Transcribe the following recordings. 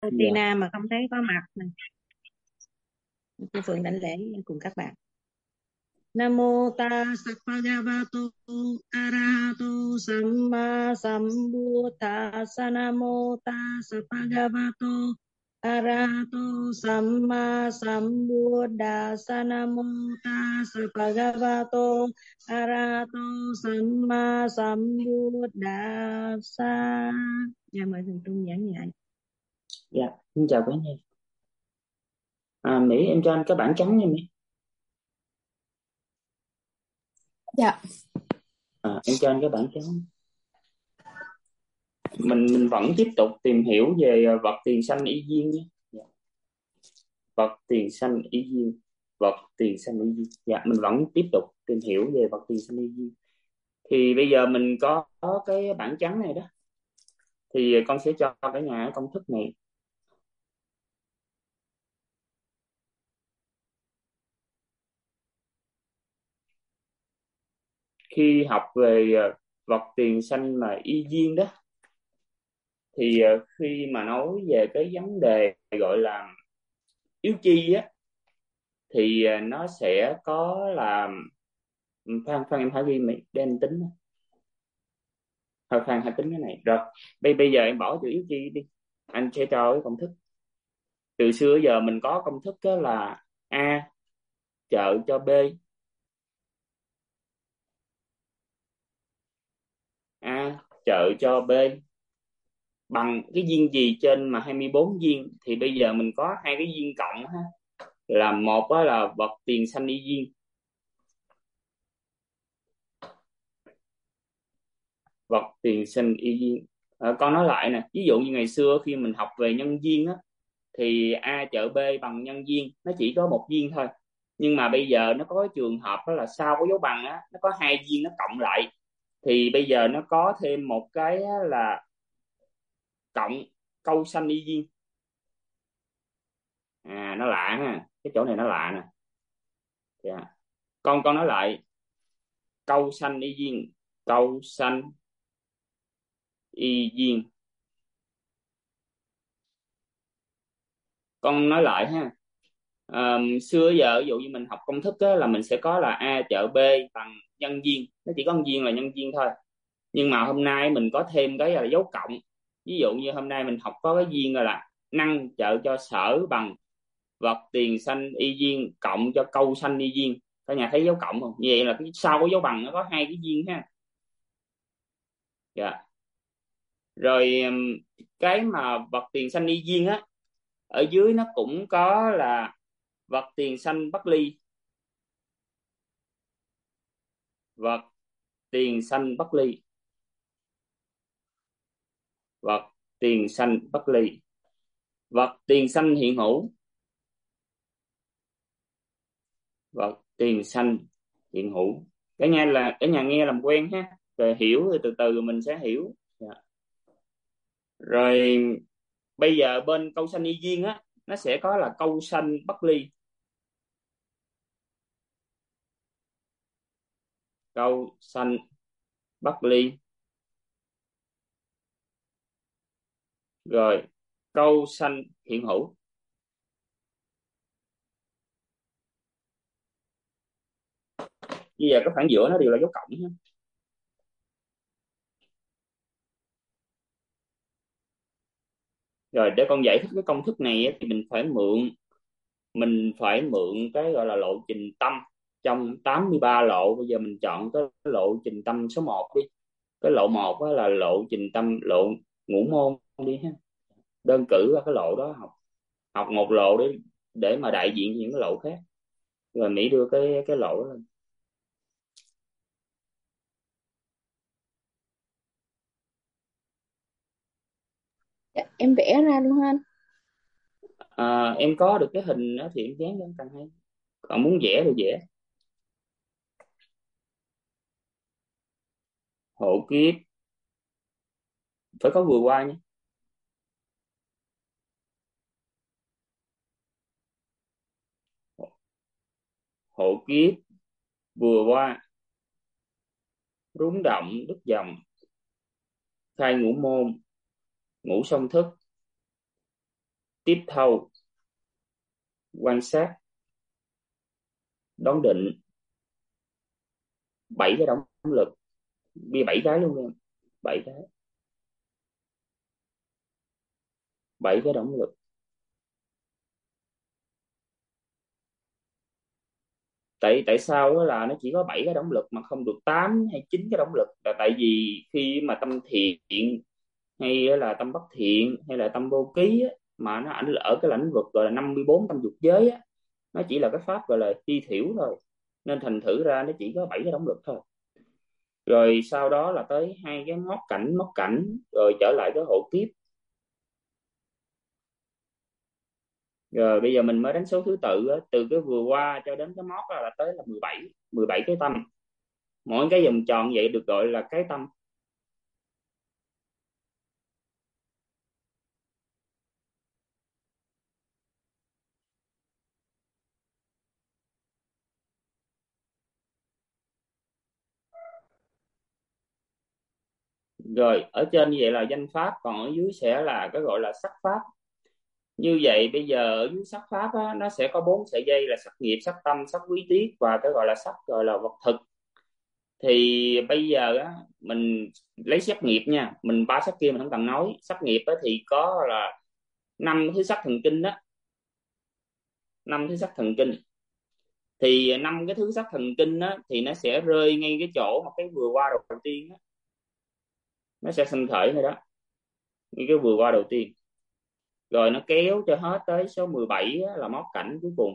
Cô Dạ, Tina mà không thấy có mặt nè. Cô Phượng đảnh lễ cùng các bạn. Namo tassa bhagavato arahato samma sambuddhassa. Namo tassa bhagavato arahato samma sambuddhassa. Namo tassa bhagavato arahato samma sambuddhassa. Dạ mời thầy Trung giảng dạy. dạ, xin chào cả nhà. Mỹ em cho anh cái bảng trắng nha Mỹ. Dạ, Em cho anh cái bảng trắng. Mình vẫn tiếp tục tìm hiểu về vật tiền sanh y duyên nhé. Dạ. Vật tiền sanh y duyên, vật tiền sanh y duyên. Dạ, mình vẫn tiếp tục tìm hiểu về vật tiền sanh y duyên. Thì bây giờ mình có cái bảng trắng này đó. Thì con sẽ cho cả nhà công thức này. Khi học về vật tiền sanh mà y duyên đó, thì khi mà nói về cái vấn đề gọi là yếu chi á, thì nó sẽ có là Phan em hãy ghi mày để anh tính. Thôi Phan hãy tính cái này rồi. Bây giờ em bỏ chữ yếu chi đi, anh sẽ cho cái công thức. Từ xưa giờ mình có công thức đó là A trợ cho B, A trợ cho B bằng cái duyên gì trên mà 24 duyên. Thì bây giờ mình có hai cái duyên cộng ha, là một đó là vật tiền sanh y duyên, vật tiền sinh y duyên. Con nói lại nè, ví dụ như ngày xưa khi mình học về nhân duyên á, thì A trợ B bằng nhân duyên, nó chỉ có một duyên thôi. Nhưng mà bây giờ nó có cái trường hợp đó là sau có dấu bằng á, nó có hai duyên nó cộng lại, thì bây giờ nó có thêm một cái á là cộng câu sanh y duyên. Nó lạ ha, cái chỗ này nó lạ nè. Dạ. Con nói lại, câu sanh y duyên, câu sanh y duyên. Con nói lại ha. Xưa giờ ví dụ như mình học công thức á, là mình sẽ có là A trợ B bằng nhân duyên, nó chỉ có nhân duyên là nhân duyên thôi. Nhưng mà hôm nay mình có thêm cái là dấu cộng. Ví dụ như hôm nay mình học có cái duyên là năng trợ cho sở bằng vật tiền sanh y duyên cộng cho câu sanh y duyên. Cả nhà thấy dấu cộng không? Như vậy là cái sau có dấu bằng nó có hai cái duyên ha. Dạ. Rồi cái mà vật tiền sanh y duyên á, ở dưới nó cũng có là vật tiền sanh bất ly, vật tiền sanh bất ly, vật tiền sanh bất ly, vật tiền sanh hiện hữu, vật tiền sanh hiện hữu. Cả nhà nghe làm quen ha, rồi hiểu rồi từ từ mình sẽ hiểu. Dạ. Rồi bây giờ bên câu sanh y duyên á, nó sẽ có là câu sanh bất ly, câu sanh bất ly, rồi câu sanh hiện hữu. Bây giờ cái khoảng giữa nó đều là dấu cộng ha. Rồi để con giải thích cái công thức này á, thì mình phải mượn cái gọi là lộ trình tâm trong 83 lộ. Bây giờ mình chọn cái lộ trình tâm số một đi. Cái lộ một đó là lộ trình tâm lộ ngũ môn đi ha. Đơn cử qua cái lộ đó, học học một lộ để mà đại diện cho những cái lộ khác. Rồi Mỹ đưa cái lộ đó lên. dạ, em vẽ ra luôn ha anh. Em có được cái hình đó thì em dán lên càng hay, còn muốn vẽ thì vẽ. Hộ kiếp phải có vừa qua nhé. Hộ kiếp vừa qua, rúng động đứt dòng, khai ngũ môn, ngũ song thức, tiếp thâu, quan sát, đón định. 7 cái động lực, bị 7 cái luôn em. 7 cái, 7 cái động lực. Tại sao đó là nó chỉ có 7 cái động lực mà không được 8 hay 9 cái động lực, là tại vì khi mà tâm thiện hay là tâm bất thiện hay là tâm vô ký á, mà nó ảnh ở cái lĩnh vực gọi là 54 tâm dục giới á, nó chỉ là cái pháp gọi là chi thiểu thôi, nên thành thử ra nó chỉ có 7 cái động lực thôi. Rồi sau đó là tới hai cái móc cảnh rồi trở lại cái hộ kiếp. Rồi bây giờ mình mới đánh số thứ tự á, từ cái vừa qua cho đến cái móc là tới là 17 cái tâm. Mỗi cái vòng tròn vậy được gọi là cái tâm. Rồi ở trên như vậy là danh pháp, còn ở dưới sẽ là cái gọi là sắc pháp. Như vậy bây giờ ở dưới sắc pháp á, nó sẽ có 4 sợi dây là sắc nghiệp, sắc tâm, sắc quý tiết và cái gọi là sắc gọi là vật thực. Thì bây giờ á, mình lấy sắc nghiệp nha, mình ba sắc kia mình không cần nói. Sắc nghiệp á, thì có là 5 thứ sắc thần kinh đó. 5 thứ sắc thần kinh. Thì 5 cái thứ sắc thần kinh á, thì nó sẽ rơi ngay cái chỗ mà cái vừa qua đầu tiên á, nó sẽ sinh khởi rồi đó, như cái vừa qua đầu tiên. Rồi nó kéo cho hết tới số 17 á, là móc cảnh cuối cùng.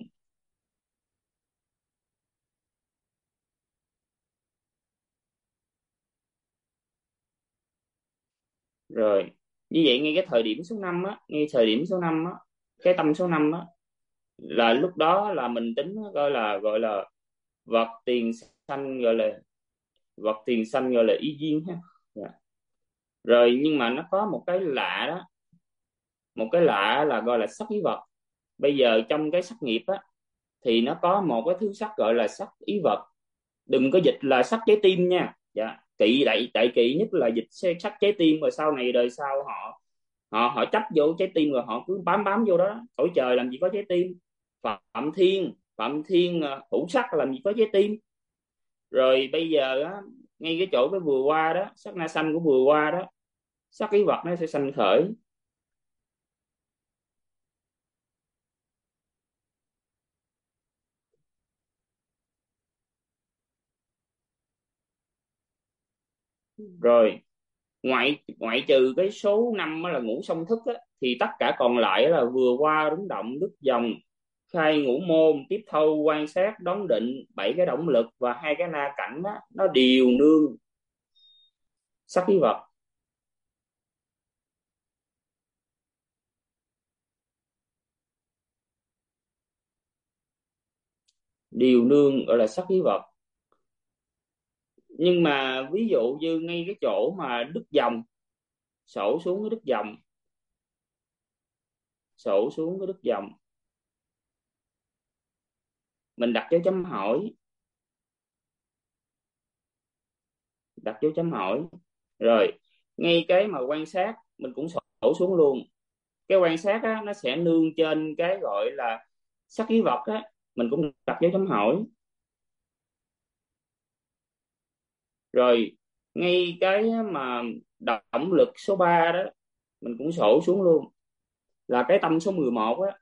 Rồi như vậy ngay cái thời điểm số 5 á, ngay thời điểm số 5 á, cái tâm số 5 á, là lúc đó là mình tính gọi là vật tiền sanh, gọi là vật tiền sanh, gọi là y duyên ha. Dạ. Rồi nhưng mà nó có một cái lạ đó, một cái lạ là gọi là sắc ý vật. Bây giờ trong cái sắc nghiệp á, thì nó có một cái thứ sắc gọi là sắc ý vật. Đừng có dịch là sắc trái tim nha. Dạ. Kỵ đại kỵ nhất là dịch sắc trái tim, rồi sau này đời sau họ họ chấp vô trái tim rồi họ cứ bám vô đó. Cõi trời làm gì có trái tim. Phạm thiên hữu sắc làm gì có trái tim. Rồi bây giờ á, ngay cái chỗ cái vừa qua đó, sắc na sanh của vừa qua đó, sắc ý vật nó sẽ sanh khởi. Rồi ngoại trừ cái số 5 là ngũ song thức á, thì tất cả còn lại là vừa qua, rung động, đứt dòng, khai ngũ môn, tiếp thâu, quan sát, đón định, 7 cái động lực và hai cái na cảnh đó, nó đều nương sắc ý vật. Đều nương gọi là sắc ý vật. Nhưng mà ví dụ như ngay cái chỗ mà đứt dòng, sổ xuống cái đứt dòng, sổ xuống cái đứt dòng, mình đặt dấu chấm hỏi, đặt dấu chấm hỏi. Rồi ngay cái mà quan sát mình cũng sổ xuống luôn. Cái quan sát á, nó sẽ nương trên cái gọi là sắc ý vật á, mình cũng đặt dấu chấm hỏi. Rồi ngay cái mà động lực số 3 đó, mình cũng sổ xuống luôn, là cái tâm số 11 á.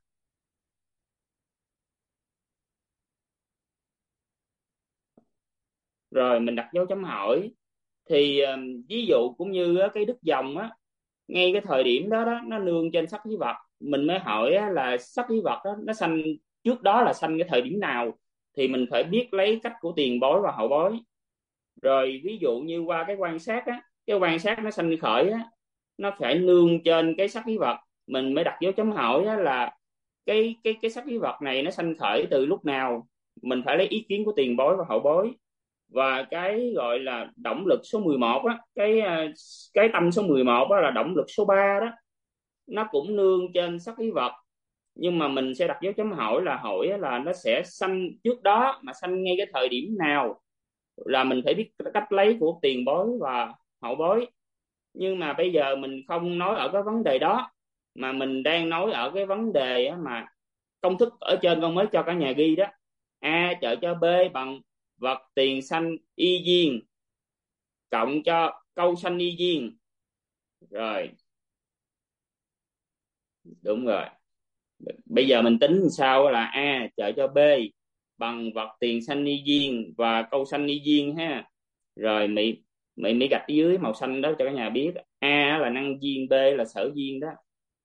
Rồi mình đặt dấu chấm hỏi. Thì ví dụ cũng như á, cái đứt dòng á, ngay cái thời điểm đó đó nó nương trên sắc lý vật. Mình mới hỏi á, là sắc lý vật đó nó sanh trước đó là sanh cái thời điểm nào, thì mình phải biết lấy cách của tiền bối và hậu bối. Rồi ví dụ như qua cái quan sát á, cái quan sát nó sanh khởi á, nó phải nương trên cái sắc lý vật. Mình mới đặt dấu chấm hỏi á, là cái sắc lý vật này nó sanh khởi từ lúc nào. Mình phải lấy ý kiến của tiền bối và hậu bối. Và cái gọi là động lực số 11 á, cái tâm số 11 á là động lực số 3 đó, nó cũng nương trên sắc lý vật. Nhưng mà mình sẽ đặt dấu chấm hỏi là hỏi là nó sẽ sanh trước đó, mà sanh ngay cái thời điểm nào là mình phải biết cách lấy của tiền bối và hậu bối. Nhưng mà bây giờ mình không nói ở cái vấn đề đó, mà mình đang nói ở cái vấn đề á, mà công thức ở trên con mới cho cả nhà ghi đó. A trợ cho B bằng vật tiền xanh y duyên cộng cho câu xanh y duyên. Rồi, đúng rồi. Bây giờ mình tính làm sao là A trợ cho B bằng vật tiền xanh y duyên và câu xanh y duyên ha. Rồi Mỹ gạch dưới màu xanh đó cho cả nhà biết. A là năng duyên, B là sở duyên đó.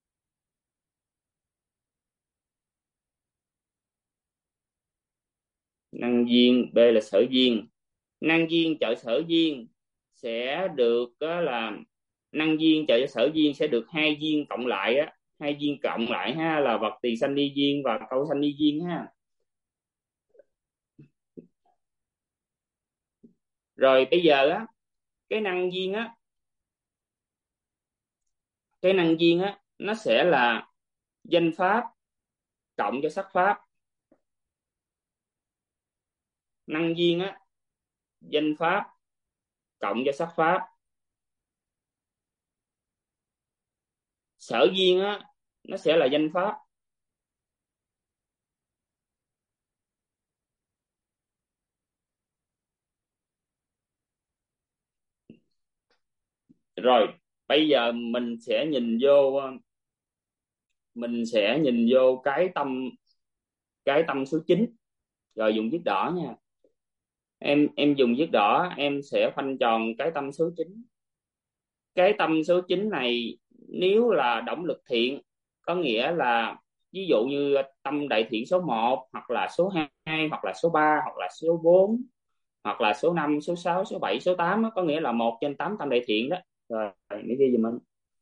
Năng duyên, B là sở duyên. Năng duyên trợ sở duyên sẽ được đó là năng duyên trợ cho sở duyên sẽ được hai duyên cộng lại á, hai duyên cộng lại ha, là vật tiền xanh y duyên và câu xanh y duyên ha. Rồi bây giờ á, cái năng duyên á, cái năng duyên á nó sẽ là danh pháp cộng cho sắc pháp. Năng duyên á, danh pháp cộng cho sắc pháp. Sở duyên á nó sẽ là danh pháp. Rồi bây giờ mình sẽ nhìn vô cái tâm số 9. Rồi dùng viết đỏ nha. Em dùng viết đỏ, em sẽ khoanh tròn cái tâm số 9. Cái tâm số 9 này nếu là động lực thiện, có nghĩa là ví dụ như tâm đại thiện số 1 hoặc là số 2 hoặc là số 3 hoặc là số 4 hoặc là số 5 số 6 số 7 số 8 có nghĩa là 1/8 tâm đại thiện đó. Rồi mấy ghi giùm mình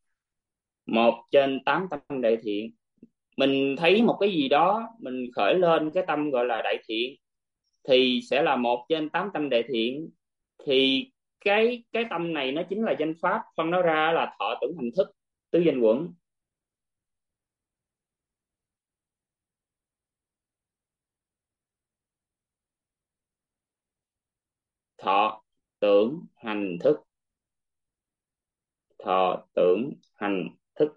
1/8 tâm đại thiện. Mình thấy một cái gì đó mình khởi lên cái tâm gọi là đại thiện thì sẽ là 1/8 tâm đại thiện. Thì cái tâm này nó chính là danh pháp, phân nó ra là thọ tưởng hành thức tứ danh quẩn. Thọ tưởng hành thức, thọ tưởng hành thức.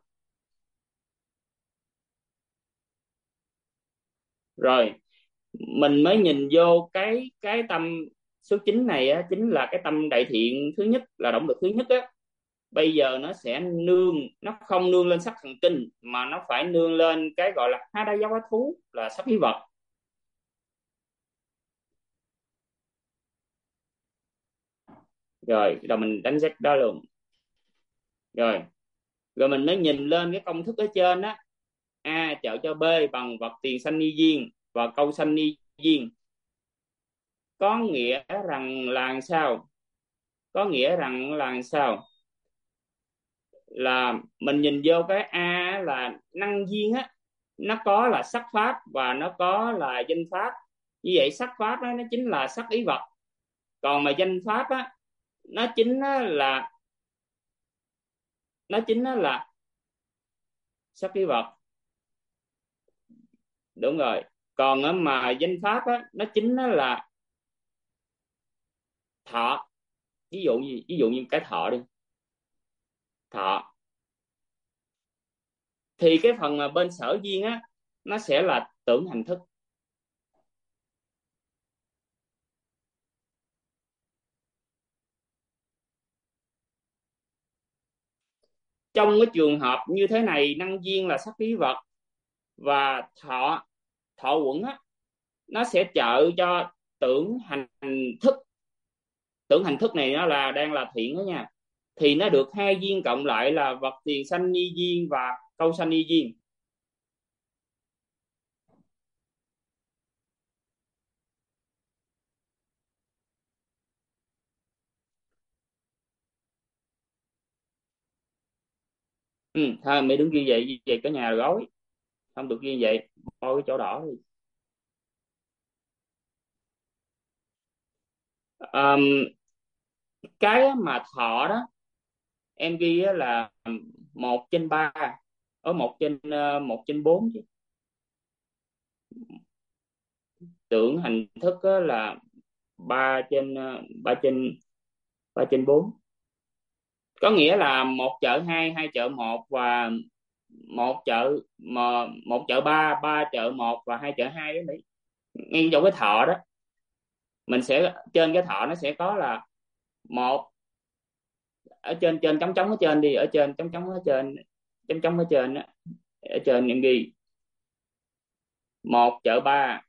Rồi mình mới nhìn vô cái tâm số 9 này á, chính là cái tâm đại thiện thứ nhất, là động lực thứ nhất á. Bây giờ nó không nương lên sắc thần kinh mà nó phải nương lên cái gọi là há đá giáo hóa thú, là sắc khí vật. Rồi mình đánh giá đó luôn. Rồi mình mới nhìn lên cái công thức ở trên á. A trợ cho B bằng vật tiền xanh y duyên và câu xanh y duyên. Có nghĩa rằng là sao? Có nghĩa rằng là sao? Là mình nhìn vô cái A là năng duyên á, nó có là sắc pháp và nó có là danh pháp. Như vậy sắc pháp đó, nó chính là sắc ý vật. Còn mà danh pháp á, nó chính là sắc ý vật. Đúng rồi. Còn mà danh pháp á, nó chính là thọ. Ví dụ như cái thọ đi. Thọ thì cái phần mà bên sở duyên á, nó sẽ là tưởng hành thức. Trong cái trường hợp như thế này, năng duyên là sắc lý vật và thọ thọ quẩn á, nó sẽ trợ cho tưởng hành thức. Tưởng hành thức này nó là đang là thiện đó nha, thì nó được hai duyên cộng lại là vật tiền sanh ni duyên và câu sanh ni duyên. Thôi mày đứng ghi vậy cả nhà gói, không được ghi vậy, coi cái chỗ đỏ đi. Cái mà thọ đó em ghi là 1/3, ở 1/4 chứ. Tưởng hành thức là 3/4, có nghĩa là 1 trợ 2, 2 trợ 1 và một chợ ba, ba chợ một và hai chợ hai đó Mỹ. Ngay chỗ cái thọ đó, mình sẽ trên cái thọ nó sẽ có là một, ở trên trên trống trống ở trên đi, ở trên trống trống ở trên, trống trống ở trên á, ở trên em ghi một chợ ba,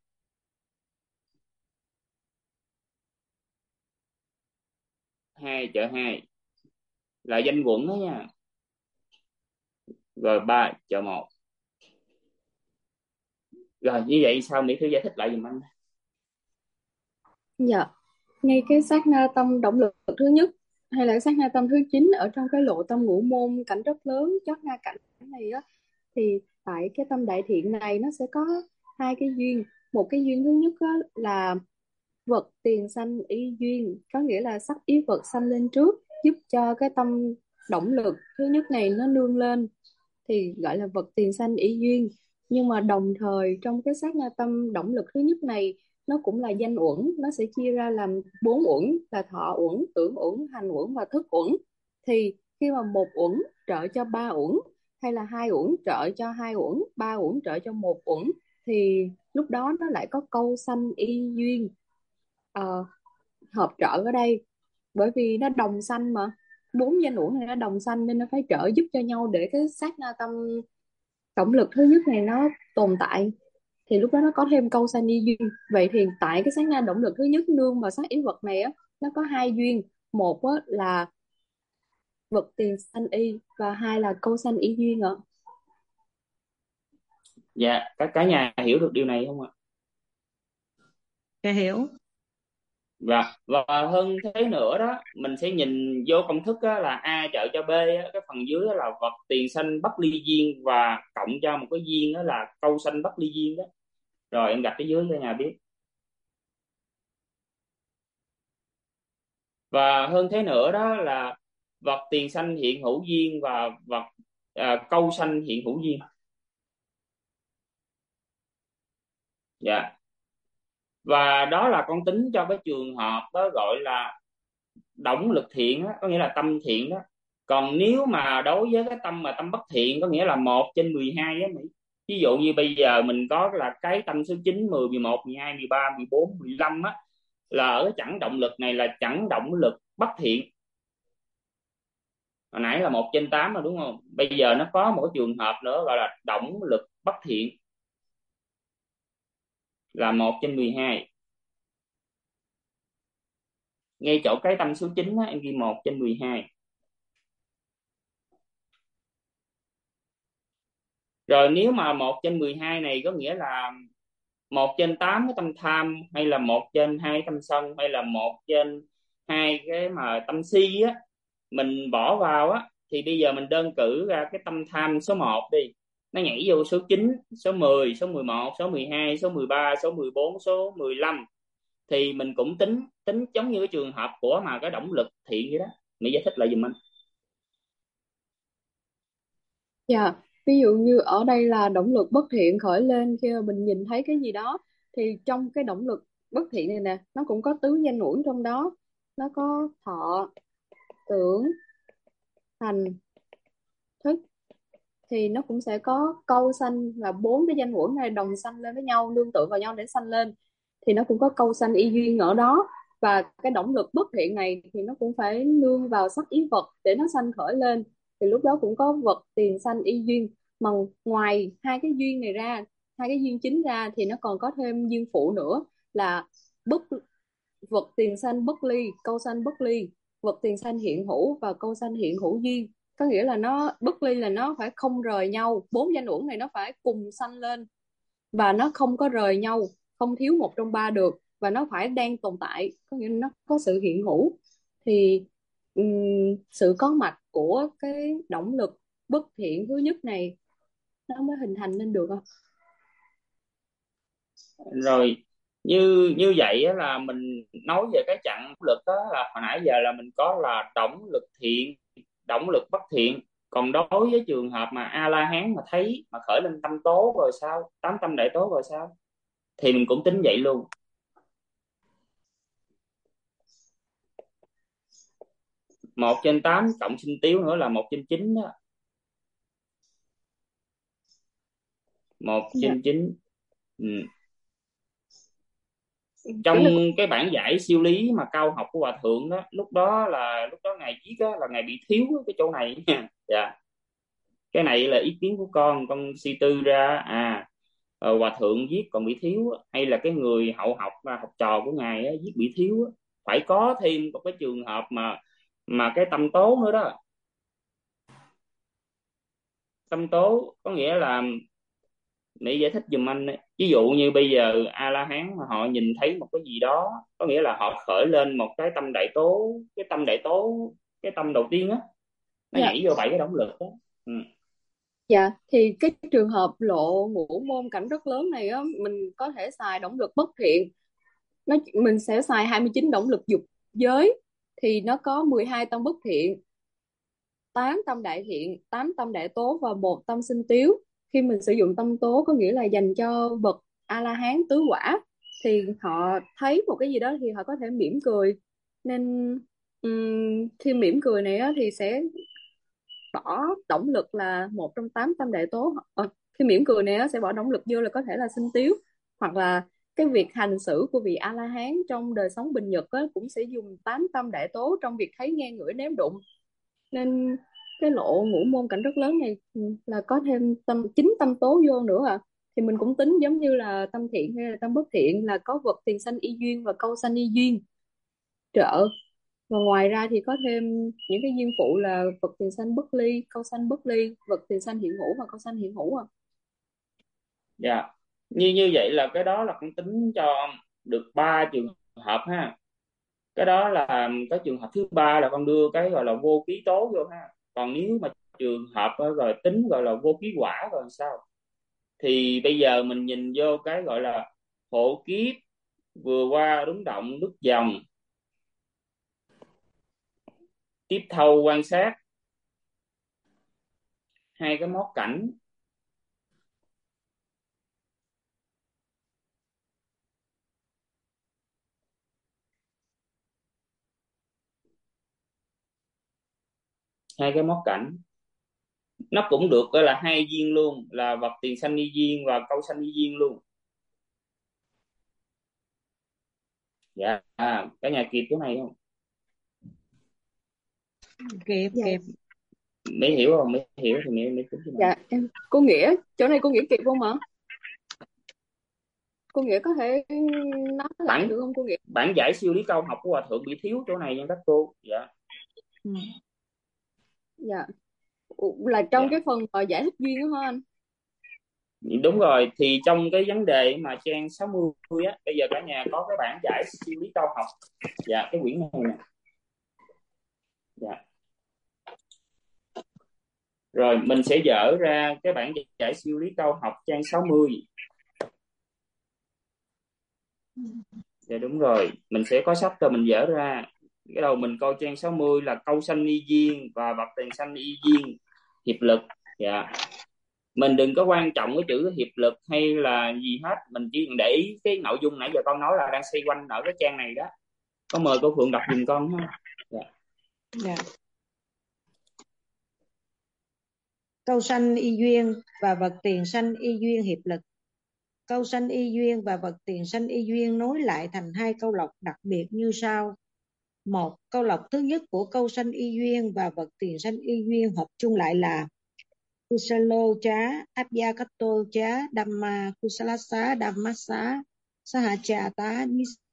hai chợ hai, là danh quận đó nha, rồi ba chợ một. Rồi như vậy sao Mỹ Thư giải thích lại giùm anh. Dạ, ngay cái sát na tâm động lực thứ nhất hay là sát na tâm thứ 9 ở trong cái lộ tâm ngũ môn cảnh rất lớn chót na cảnh này á, thì tại cái tâm đại thiện này nó sẽ có hai cái duyên. Một cái duyên thứ nhất á, là vật tiền sanh y duyên, có nghĩa là sắc ý vật sanh lên trước giúp cho cái tâm động lực thứ nhất này nó nương lên, thì gọi là vật tiền sanh y duyên. Nhưng mà đồng thời trong cái sát na tâm động lực thứ nhất này nó cũng là danh uẩn, nó sẽ chia ra làm bốn uẩn là thọ uẩn, tưởng uẩn, hành uẩn và thức uẩn. Thì khi mà một uẩn trợ cho ba uẩn, hay là hai uẩn trợ cho hai uẩn, ba uẩn trợ cho một uẩn, thì lúc đó nó lại có câu sanh y duyên hợp trợ ở đây. Bởi vì nó đồng sanh mà, bốn danh uẩn này nó đồng sanh nên nó phải trợ giúp cho nhau để cái sát na tâm động lực thứ nhất này nó tồn tại, thì lúc đó nó có thêm câu sanh y duyên. Vậy thì tại cái sát na động lực thứ nhất nương vào sắc yếu vật này á, nó có hai duyên. Một á, là vật tiền sanh y, và hai là câu sanh y duyên ạ. Dạ, cả nhà hiểu được điều này không ạ? Dạ hiểu. Và hơn thế nữa đó, mình sẽ nhìn vô công thức á, là A trợ cho B á, cái phần dưới á là vật tiền sanh bất ly duyên, và cộng cho một cái duyên đó là câu sanh bất ly duyên đó. Rồi em gạch cái dưới cho nhà biết. Và hơn thế nữa đó là vật tiền sanh hiện hữu duyên và vật câu sanh hiện hữu duyên. Dạ. Và đó là con tính cho cái trường hợp đó gọi là động lực thiện đó, có nghĩa là tâm thiện đó. Còn nếu mà đối với cái tâm mà tâm bất thiện, có nghĩa là 1/12 á Mỹ. Ví dụ như bây giờ mình có là cái tâm số 9, 10, 11, 12, 13, 14, 15 á, là ở cái chẵn động lực này là chẵn động lực bất thiện. Hồi nãy là 1/8 rồi đúng không? Bây giờ nó có một cái trường hợp nữa gọi là động lực bất thiện, là 1/12. Ngay chỗ cái tâm số 9 á, em ghi 1/12. Rồi nếu mà 1/12 này có nghĩa là 1/8 cái tâm tham, hay là 1/2 tâm sân, hay là 1/2 cái mà tâm si á, mình bỏ vào á, thì bây giờ mình đơn cử ra cái tâm tham số 1 đi, nó nhảy vô số 9, số 10, số 11, số 12, số 13, số 14, số 15, thì mình cũng tính tính giống như cái trường hợp của mà cái động lực thiện vậy đó. Mỹ giải thích lại giùm anh. Dạ, ví dụ như ở đây là động lực bất thiện khởi lên khi mà mình nhìn thấy cái gì đó, thì trong cái động lực bất thiện này nè nó cũng có tứ danh uẩn trong đó. Nó có thọ, tưởng, hành, thức, thì nó cũng sẽ có câu sanh, là bốn cái danh uẩn này đồng sanh lên với nhau, nương tựa vào nhau để sanh lên, thì nó cũng có câu sanh y duyên ở đó. Và cái động lực bất thiện này thì nó cũng phải nương vào sắc ý vật để nó sanh khởi lên, thì lúc đó cũng có vật tiền sanh y duyên. Mà ngoài hai cái duyên này ra, hai cái duyên chính ra, thì nó còn có thêm duyên phụ nữa là bất vật tiền sanh bất ly, câu sanh bất ly, vật tiền sanh hiện hữu và câu sanh hiện hữu duyên. Có nghĩa là nó bất ly là nó phải không rời nhau, bốn danh uẩn này nó phải cùng sanh lên, và nó không có rời nhau, không thiếu một trong ba được, và nó phải đang tồn tại, có nghĩa là nó có sự hiện hữu. Thì ừm, sự có mặt của cái động lực bất thiện thứ nhất này nó mới hình thành nên được không? Rồi như như vậy á, là mình nói về cái chặng động lực đó, là hồi nãy giờ là mình có là động lực thiện, động lực bất thiện. Còn đối với trường hợp mà A La Hán mà thấy mà khởi lên tâm tố rồi sao, tám tâm đại tố rồi sao, thì mình cũng tính vậy luôn. 1/8 cộng sinh tiếu nữa là 1/9 đó. một Dạ. trên 9. Ừ. Chỗ Trong này cái bản giải siêu lý mà cao học của hòa thượng đó, lúc đó ngài viết á, là ngài bị thiếu cái chỗ này nha. Dạ, cái này là ý kiến của con suy tư ra hòa thượng viết còn bị thiếu á, hay là cái người hậu học và học trò của ngài á, viết bị thiếu á. Phải có thêm một cái trường hợp mà cái tâm tố nữa đó. Tâm tố có nghĩa là, Mỹ giải thích giùm anh ấy. Ví dụ như bây giờ A La Hán mà họ nhìn thấy một cái gì đó, có nghĩa là họ khởi lên một cái tâm đại tố, cái tâm đầu tiên á, nó dạ. nhảy vô 7 cái động lực đó. Ừ. Dạ, thì cái trường hợp lộ ngũ môn cảnh rất lớn này á, mình có thể xài động lực bất thiện. Mình sẽ xài 29 động lực dục giới, thì nó có 12 tâm bất thiện, 8 tâm đại thiện, 8 tâm đại tố và một tâm sinh tiếu. Khi mình sử dụng tâm tố có nghĩa là dành cho bậc A La Hán tứ quả, thì họ thấy một cái gì đó thì họ có thể mỉm cười. Nên khi mỉm cười này á, thì sẽ bỏ động lực là một trong 8 tâm đại tố. Khi mỉm cười này á, sẽ bỏ động lực vô là có thể là sinh tiếu, hoặc là cái việc hành xử của vị A La Hán trong đời sống bình nhật á, cũng sẽ dùng 8 tâm đại tố trong việc thấy nghe ngửi nếm đụng. Nên cái lộ ngũ môn cảnh rất lớn này là có thêm chín tâm tố vô nữa thì mình cũng tính giống như là tâm thiện hay là tâm bất thiện, là có vật tiền sanh y duyên và câu sanh y duyên trợ. Và ngoài ra thì có thêm những cái duyên phụ là vật tiền sanh bất ly, câu sanh bất ly, vật tiền sanh hiện hữu và câu sanh hiện hữu Dạ, như vậy là cái đó là con tính cho được 3 trường hợp ha. Cái đó là cái trường hợp thứ ba là con đưa cái gọi là vô ký tố vô ha. Còn nếu mà trường hợp rồi tính gọi là vô ký quả rồi sao, thì bây giờ mình nhìn vô cái gọi là hộ kiếp vừa qua đúng động đứt dòng, tiếp thâu quan sát, hai cái móc cảnh, hai cái móc cảnh nó cũng được gọi là hai duyên luôn, là vật tiền sanh y duyên và câu sanh y duyên luôn. Dạ, cả nhà kịp cái này không? Kịp dạ. kịp. Mấy hiểu không? Mấy hiểu thì mấy tính cái này. Dạ em, cô Nghĩa, chỗ này cô Nghĩa kịp không ạ? Cô Nghĩa có thể nói lại bản được không cô Nghĩa? bản giải siêu lý câu học của hòa thượng bị thiếu chỗ này nha các cô. Dạ. Ừ. Dạ. Là trong Dạ, cái phần giải thích duyên đó hả anh? đúng rồi, thì trong cái vấn đề mà trang 60 á, bây giờ cả nhà có cái bản giải siêu lý câu học. Dạ, cái quyển này nè. Dạ. Rồi mình sẽ dở ra cái bản giải siêu lý câu học trang 60. Dạ đúng rồi, mình sẽ có sách rồi mình dở ra. Cái đầu mình coi trang 60 là câu sanh y duyên và vật tiền sanh y duyên hiệp lực. Dạ, mình đừng có quan trọng cái chữ hiệp lực hay là gì hết, mình chỉ cần để ý cái nội dung nãy giờ con nói là đang xoay quanh ở cái trang này đó. Có mời cô Phượng đọc giùm con ha. Dạ. Dạ. Câu sanh y duyên và vật tiền sanh y duyên hiệp lực. Câu sanh y duyên và vật tiền sanh y duyên nối lại thành hai câu lọc đặc biệt như sau. Một, câu lọc thứ nhất của câu sanh y duyên và vật tiền sanh y duyên hợp chung lại là Kusalo chá, Abhyakato chá, Dhamma Kusalasa, Dhammasa, Sahachata,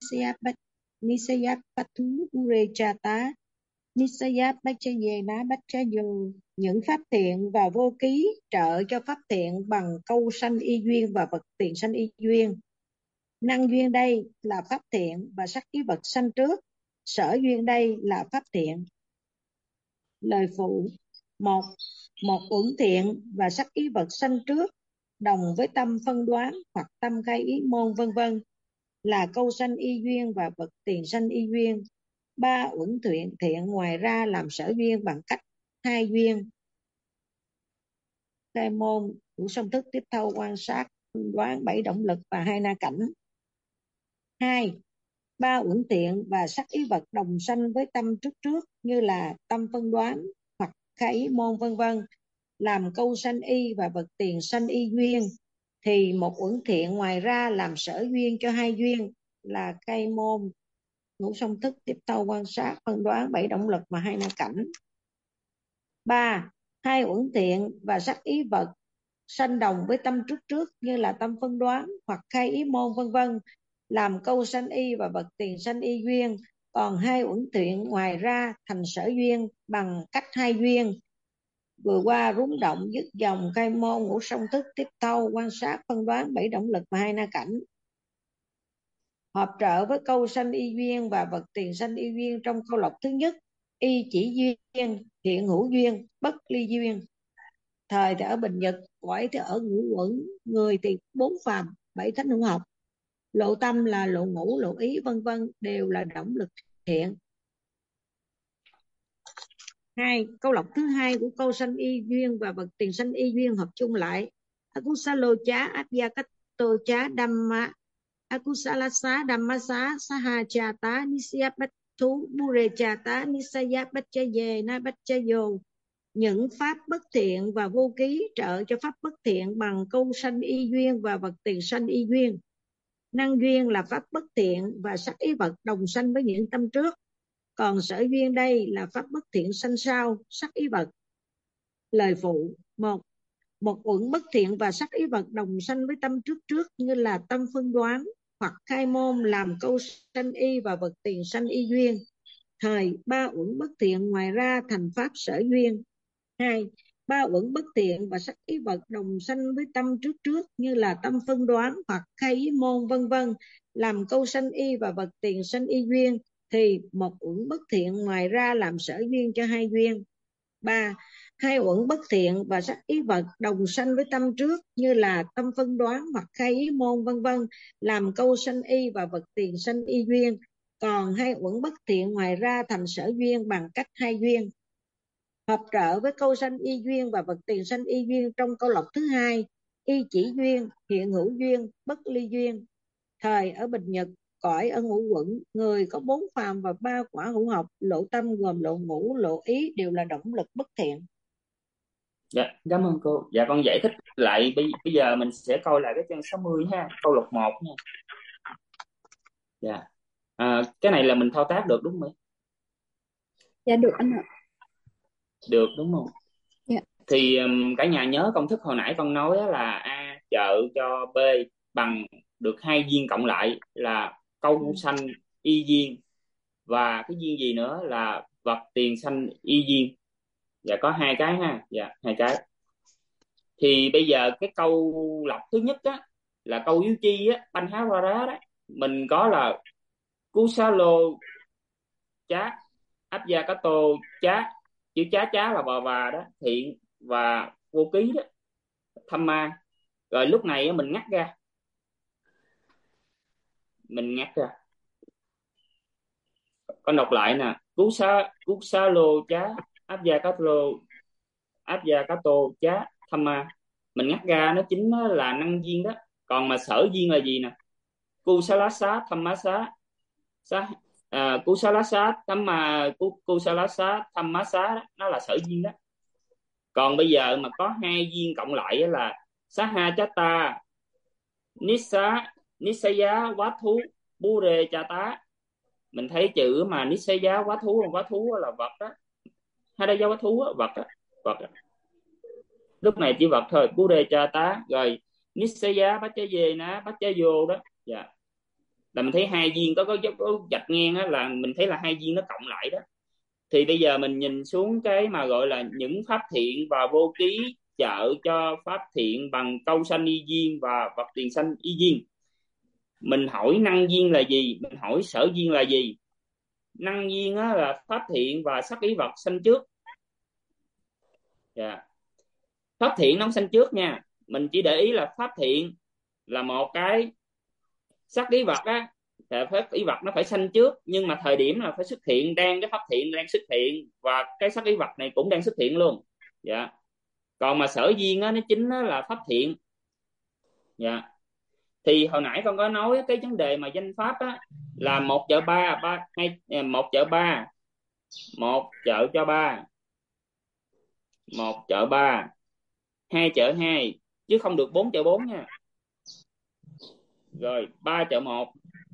Nisayapathu Urechata, Nisayapachayena Bachayo. Những pháp thiện và vô ký trợ cho pháp thiện bằng câu sanh y duyên và vật tiền sanh y duyên. Năng duyên đây là pháp thiện và sắc ý vật sanh trước. Sở duyên đây là pháp thiện. Lời phụ. Một uẩn thiện và sắc ý vật sanh trước đồng với tâm phân đoán hoặc tâm khai ý môn vân vân là câu sanh y duyên và vật tiền sanh y duyên. 3 uẩn thiện ngoài ra làm sở duyên bằng cách hai duyên: khai môn, đủ song thức, tiếp thâu, quan sát, phân đoán, 7 động lực và 2 na cảnh. 2. 3 uẩn thiện và sắc ý vật đồng sanh với tâm trước như là tâm phân đoán hoặc khai ý môn vân vân làm câu sanh y và vật tiền sanh y duyên. thì một uẩn thiện ngoài ra làm sở duyên cho hai duyên là cây môn, ngũ song thức, tiếp tâu, quan sát, phân đoán, bảy động lực và hai na cảnh. 3. Hai uẩn thiện và sắc ý vật sanh đồng với tâm trước như là tâm phân đoán hoặc khai ý môn vân vân, làm câu sanh y và vật tiền sanh y duyên. Còn hai uẩn thiện ngoài ra thành sở duyên bằng cách hai duyên vừa qua: rúng động, dứt dòng, khai môn, ngũ song thức, tiếp tâu, quan sát, phân đoán, bảy động lực và hai na cảnh. Hợp trợ với câu sanh y duyên và vật tiền sanh y duyên trong câu lộc thứ nhất: y chỉ duyên, hiện hữu duyên, bất ly duyên. Thời thì ở Bình Nhật, cõi thì ở ngũ uẩn, người thì bốn phàm, bảy thánh hữu học, lộ tâm là lộ ngũ, lộ ý vân vân đều là động lực thiện. 2. Câu lộc thứ hai của câu sanh y duyên và vật tiền sanh y duyên hợp chung lại: akusalo chá adhyakato chá dhamma akusalasa dhammasa saha cha tá nisya bách thú bure cha tá nisaya bacchaye na bacchayo. Những pháp bất thiện và vô ký trợ cho pháp bất thiện bằng câu sanh y duyên và vật tiền sanh y duyên. Năng duyên là pháp bất thiện và sắc ý vật đồng sanh với những tâm trước. Còn sở duyên đây là pháp bất thiện sanh sau sắc ý vật. Lời phụ: một uẩn bất thiện và sắc ý vật đồng sanh với tâm trước như là tâm phân đoán hoặc khai môn, làm câu sanh y và vật tiền sanh y duyên. Thời ba uẩn bất thiện ngoài ra thành pháp sở duyên. 2. Ba uẩn bất thiện và sắc ý vật đồng sanh với tâm trước như là tâm phân đoán hoặc khai ý môn vân vân, làm câu sanh y và vật tiền sanh y duyên, thì một uẩn bất thiện ngoài ra làm sở duyên cho hai duyên. 3. Hai uẩn bất thiện và sắc ý vật đồng sanh với tâm trước như là tâm phân đoán hoặc khai ý môn vân vân, làm câu sanh y và vật tiền sanh y duyên. Còn hai uẩn bất thiện ngoài ra thành sở duyên bằng cách hai duyên. Hợp trợ với câu sanh y duyên và vật tiền sanh y duyên trong câu lộc thứ hai: y chỉ duyên, hiện hữu duyên, bất ly duyên. Thời ở Bình Nhật, cõi ở ngũ uẩn, người có bốn phàm và ba quả hữu học, lộ tâm gồm lộ ngũ, lộ ý đều là động lực bất thiện. Dạ, cảm ơn cô. Dạ, con giải thích lại. Bây giờ mình sẽ coi lại cái trang 60 ha, câu lộc 1 nha. Dạ. Cái này là mình thao tác được đúng không? Dạ được anh ạ. Được đúng không? Dạ. Thì cả nhà nhớ công thức hồi nãy con nói là A trợ cho B bằng được hai duyên cộng lại là câu sanh y duyên, và cái duyên gì nữa là vật tiền sanh y duyên. Dạ, có hai cái ha. Dạ, hai cái. Thì bây giờ cái câu lọc thứ nhất á là câu yếu chi á, Panhavara đó, mình có là Kusalo chá Abhyakato chá, chữ chá là và đó, thiện và vô ký đó, Thamma. Rồi lúc này mình ngắt ra, con đọc lại nè: Kusalo chá Abhyakato chá Thamma. Mình ngắt ra, nó chính là năng duyên đó. Còn mà sở duyên là gì nè? Kusalasa Thammasa Kusalasa Thammasa, nó là sở duyên đó. Còn bây giờ mà có hai duyên cộng lại là Sahajata Nisaya Vátthú Bure Chata. Mình thấy chữ mà Nisaya Vátthú là vật đó, Hadaya Vátthú vật đó, vật đó. Lúc này chỉ vật thôi, Bure Chata. Rồi Nisaya Bacchaye ná Bacchayo đó. Dạ, là mình thấy hai duyên có dấu gạch ngang á, là mình thấy là hai duyên nó cộng lại đó. Thì bây giờ mình nhìn xuống cái mà gọi là những pháp thiện và vô ký trợ cho pháp thiện bằng câu sanh y duyên và vật tiền sanh y duyên. Mình hỏi năng duyên là gì, mình hỏi sở duyên là gì. Năng duyên á là pháp thiện và sắc ý vật sanh trước. Yeah. Pháp thiện nó sanh trước nha. Mình chỉ để ý là pháp thiện là một cái, sắc ý vật á, pháp ý vật nó phải sanh trước, nhưng mà thời điểm là phải xuất hiện, cái pháp thiện đang xuất hiện và cái sắc ý vật này cũng đang xuất hiện luôn. Dạ. Còn mà sở duyên á, nó chính nó là pháp thiện. Dạ. Thì hồi nãy con có nói cái vấn đề mà danh pháp á là 1 trợ 3, 1 trợ 3, 1 trợ cho 3, 1 trợ 3, 2 trợ 2, chứ không được 4 trợ 4 nha. Rồi 3 trợ 1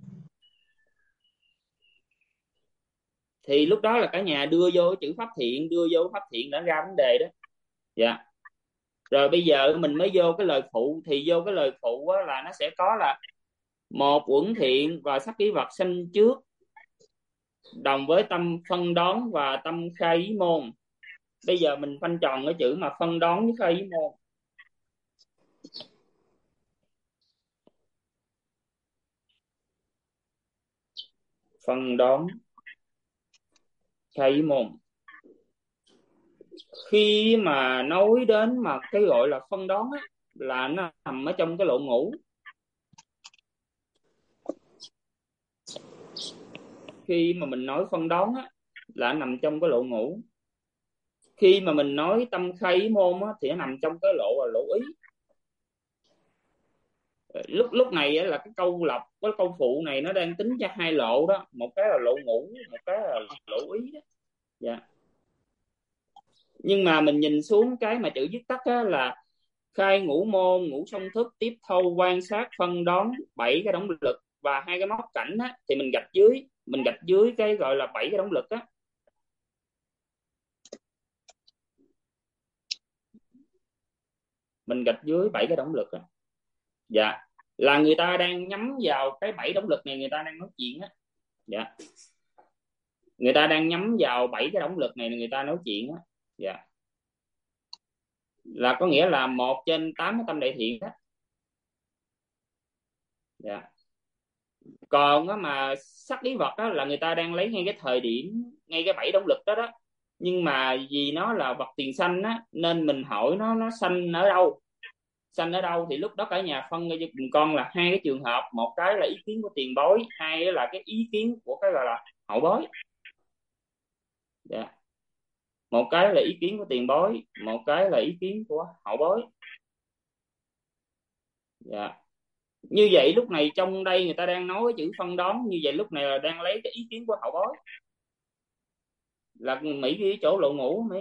thì lúc đó là cả nhà đưa vô chữ pháp thiện, đưa vô pháp thiện đã ra vấn đề đó. Dạ. Rồi bây giờ mình mới vô cái lời phụ, thì vô cái lời phụ á, là nó sẽ có là một uẩn thiện và sắc ý vật sanh trước đồng với tâm phân đoán và tâm khai ý môn. Bây giờ mình khoanh tròn cái chữ mà phân đoán với khai ý môn. Phân đoán khai ý môn. Khi mà nói đến mà cái gọi là phân đoán á, là nó nằm ở trong cái lộ ngũ. Khi mà mình nói phân đoán á, là nằm trong cái lộ ngũ. Khi mà mình nói tâm khai ý môn á, thì nó nằm trong cái lộ là lộ ý. Lúc này á, là cái câu lọc, cái câu phụ này nó đang tính cho hai lộ đó, một cái là lộ ngũ, một cái là lộ ý đó. Dạ. Nhưng mà mình nhìn xuống cái mà chữ viết tắt á, là khai ngũ môn, ngũ song thức, tiếp thâu, quan sát, phân đoán, 7 cái động lực và 2 cái móc cảnh á, thì mình gạch dưới cái gọi là 7 cái động lực á. Mình gạch dưới 7 cái động lực á. Dạ. Là người ta đang nhắm vào cái 7 động lực này, người ta đang nói chuyện á. Dạ. Người ta đang nhắm vào 7 cái động lực này, người ta nói chuyện á. Dạ. Là có nghĩa là 1 trên 8 cái tâm đại thiện đó. Dạ. Còn á, mà sắc lý vật đó, là người ta đang lấy ngay cái thời điểm, ngay cái 7 động lực đó đó. Nhưng mà vì nó là vật tiền sanh á, nên mình hỏi nó sanh ở đâu. Sanh ở đâu thì lúc đó cả nhà phân cho cùng con là 2 cái trường hợp. Một cái là ý kiến của tiền bối, 2 là cái ý kiến của cái gọi là hậu bối. Dạ. Một cái là ý kiến của tiền bối, một cái là ý kiến của hậu bối. Dạ. Như vậy lúc này trong đây người ta đang nói cái chữ phân đoán, như vậy lúc này là đang lấy cái ý kiến của hậu bối. Là Mỹ ghi chỗ lộ ngũ Mỹ.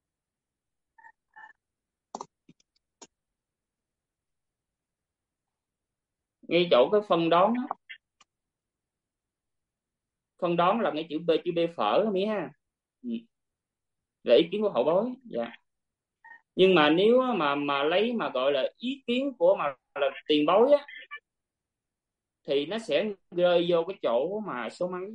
Ngay chỗ cái phân đoán đó. Phân đoán là ngay chữ B phở Mỹ ha. Là ý kiến của hậu bối. Dạ. Nhưng mà nếu mà lấy mà gọi là ý kiến của mà là tiền bối á, thì nó sẽ rơi vô cái chỗ mà số mấy.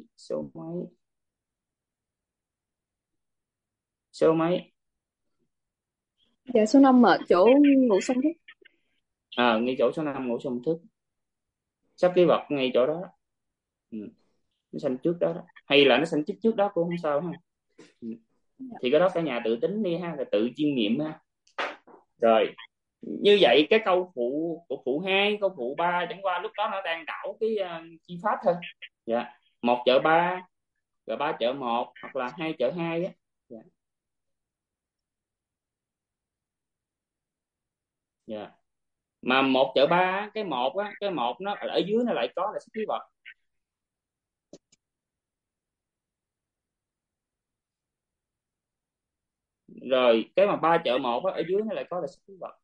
Dạ số 5 ở chỗ ngũ song thức. Ngay chỗ số 5 ngũ song thức. Sắp cái vật ngay chỗ đó. Nó sanh trước đó, hay là nó sanh trước đó cũng không sao ha. Thì cái đó cả nhà tự tính đi ha, là tự chiêm nghiệm ha. Rồi như vậy cái câu phụ của phụ 2, câu phụ 3 chẳng qua lúc đó nó đang đảo cái chi pháp thôi. Dạ. 1 trợ 3, rồi 3 trợ 1, hoặc là 2 trợ 2 á. Dạ. Dạ. Mà 1 trợ 3 cái một á, cái một nó ở dưới nó lại có là sắc khí vật. Rồi cái mà 3 trợ 1 á, ở dưới nó lại có là sắc khí vật.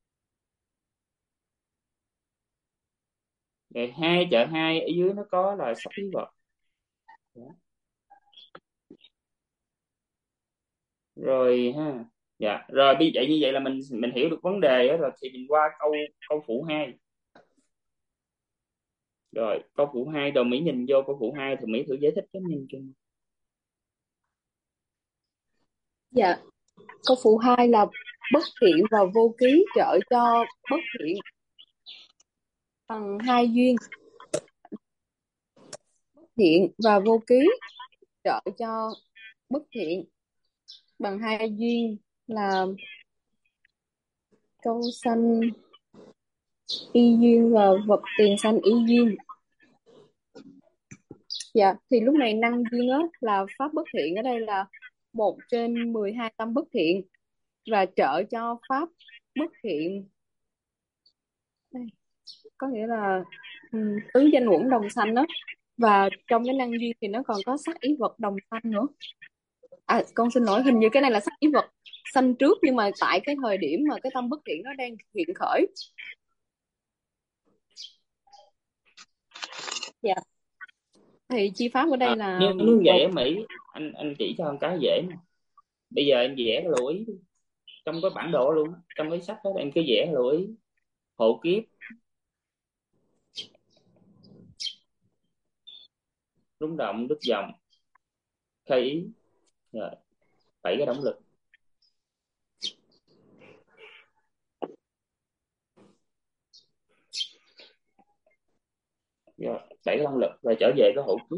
Rồi 2 trợ 2 ở dưới nó có là sắc khí vật. Dạ. Rồi ha. Dạ. Rồi như vậy là mình hiểu được vấn đề đó, rồi thì mình qua câu phụ 2. Rồi câu phụ 2 rồi Mỹ nhìn vô câu phụ 2 thì Mỹ thử giải thích cái nhìn chung. Dạ. Câu phụ 2 là bất thiện và vô ký trợ cho bất thiện bằng 2 duyên. Bất thiện và vô ký trợ cho bất thiện bằng 2 duyên là câu sanh y duyên và vật tiền sanh y duyên. Dạ, thì lúc này năng duyên á là pháp bất thiện, ở đây là 1 trên 12 tâm bất thiện, và trợ cho pháp bất thiện đây, có nghĩa là tứ danh uẩn đồng sanh đó. Và trong cái năng duyên thì nó còn có sắc ý vật đồng sanh nữa. Con xin lỗi, hình như cái này là sắc ý vật sanh trước, nhưng mà tại cái thời điểm mà cái tâm bất thiện nó đang hiện khởi. Dạ. Thì chi pháp ở đây là nếu vậy một. ở Mỹ, anh chỉ cho một cái dễ nè. Bây giờ em vẽ cái lưu ý đi. Trong cái bản đồ luôn, trong cái sách đó em cứ vẽ lưu ý: hộ kiếp, rung động, đức dòng, khai ý. Rồi 7 cái động lực. Rồi 7 cái động lực rồi trở về cái hộ kiếp.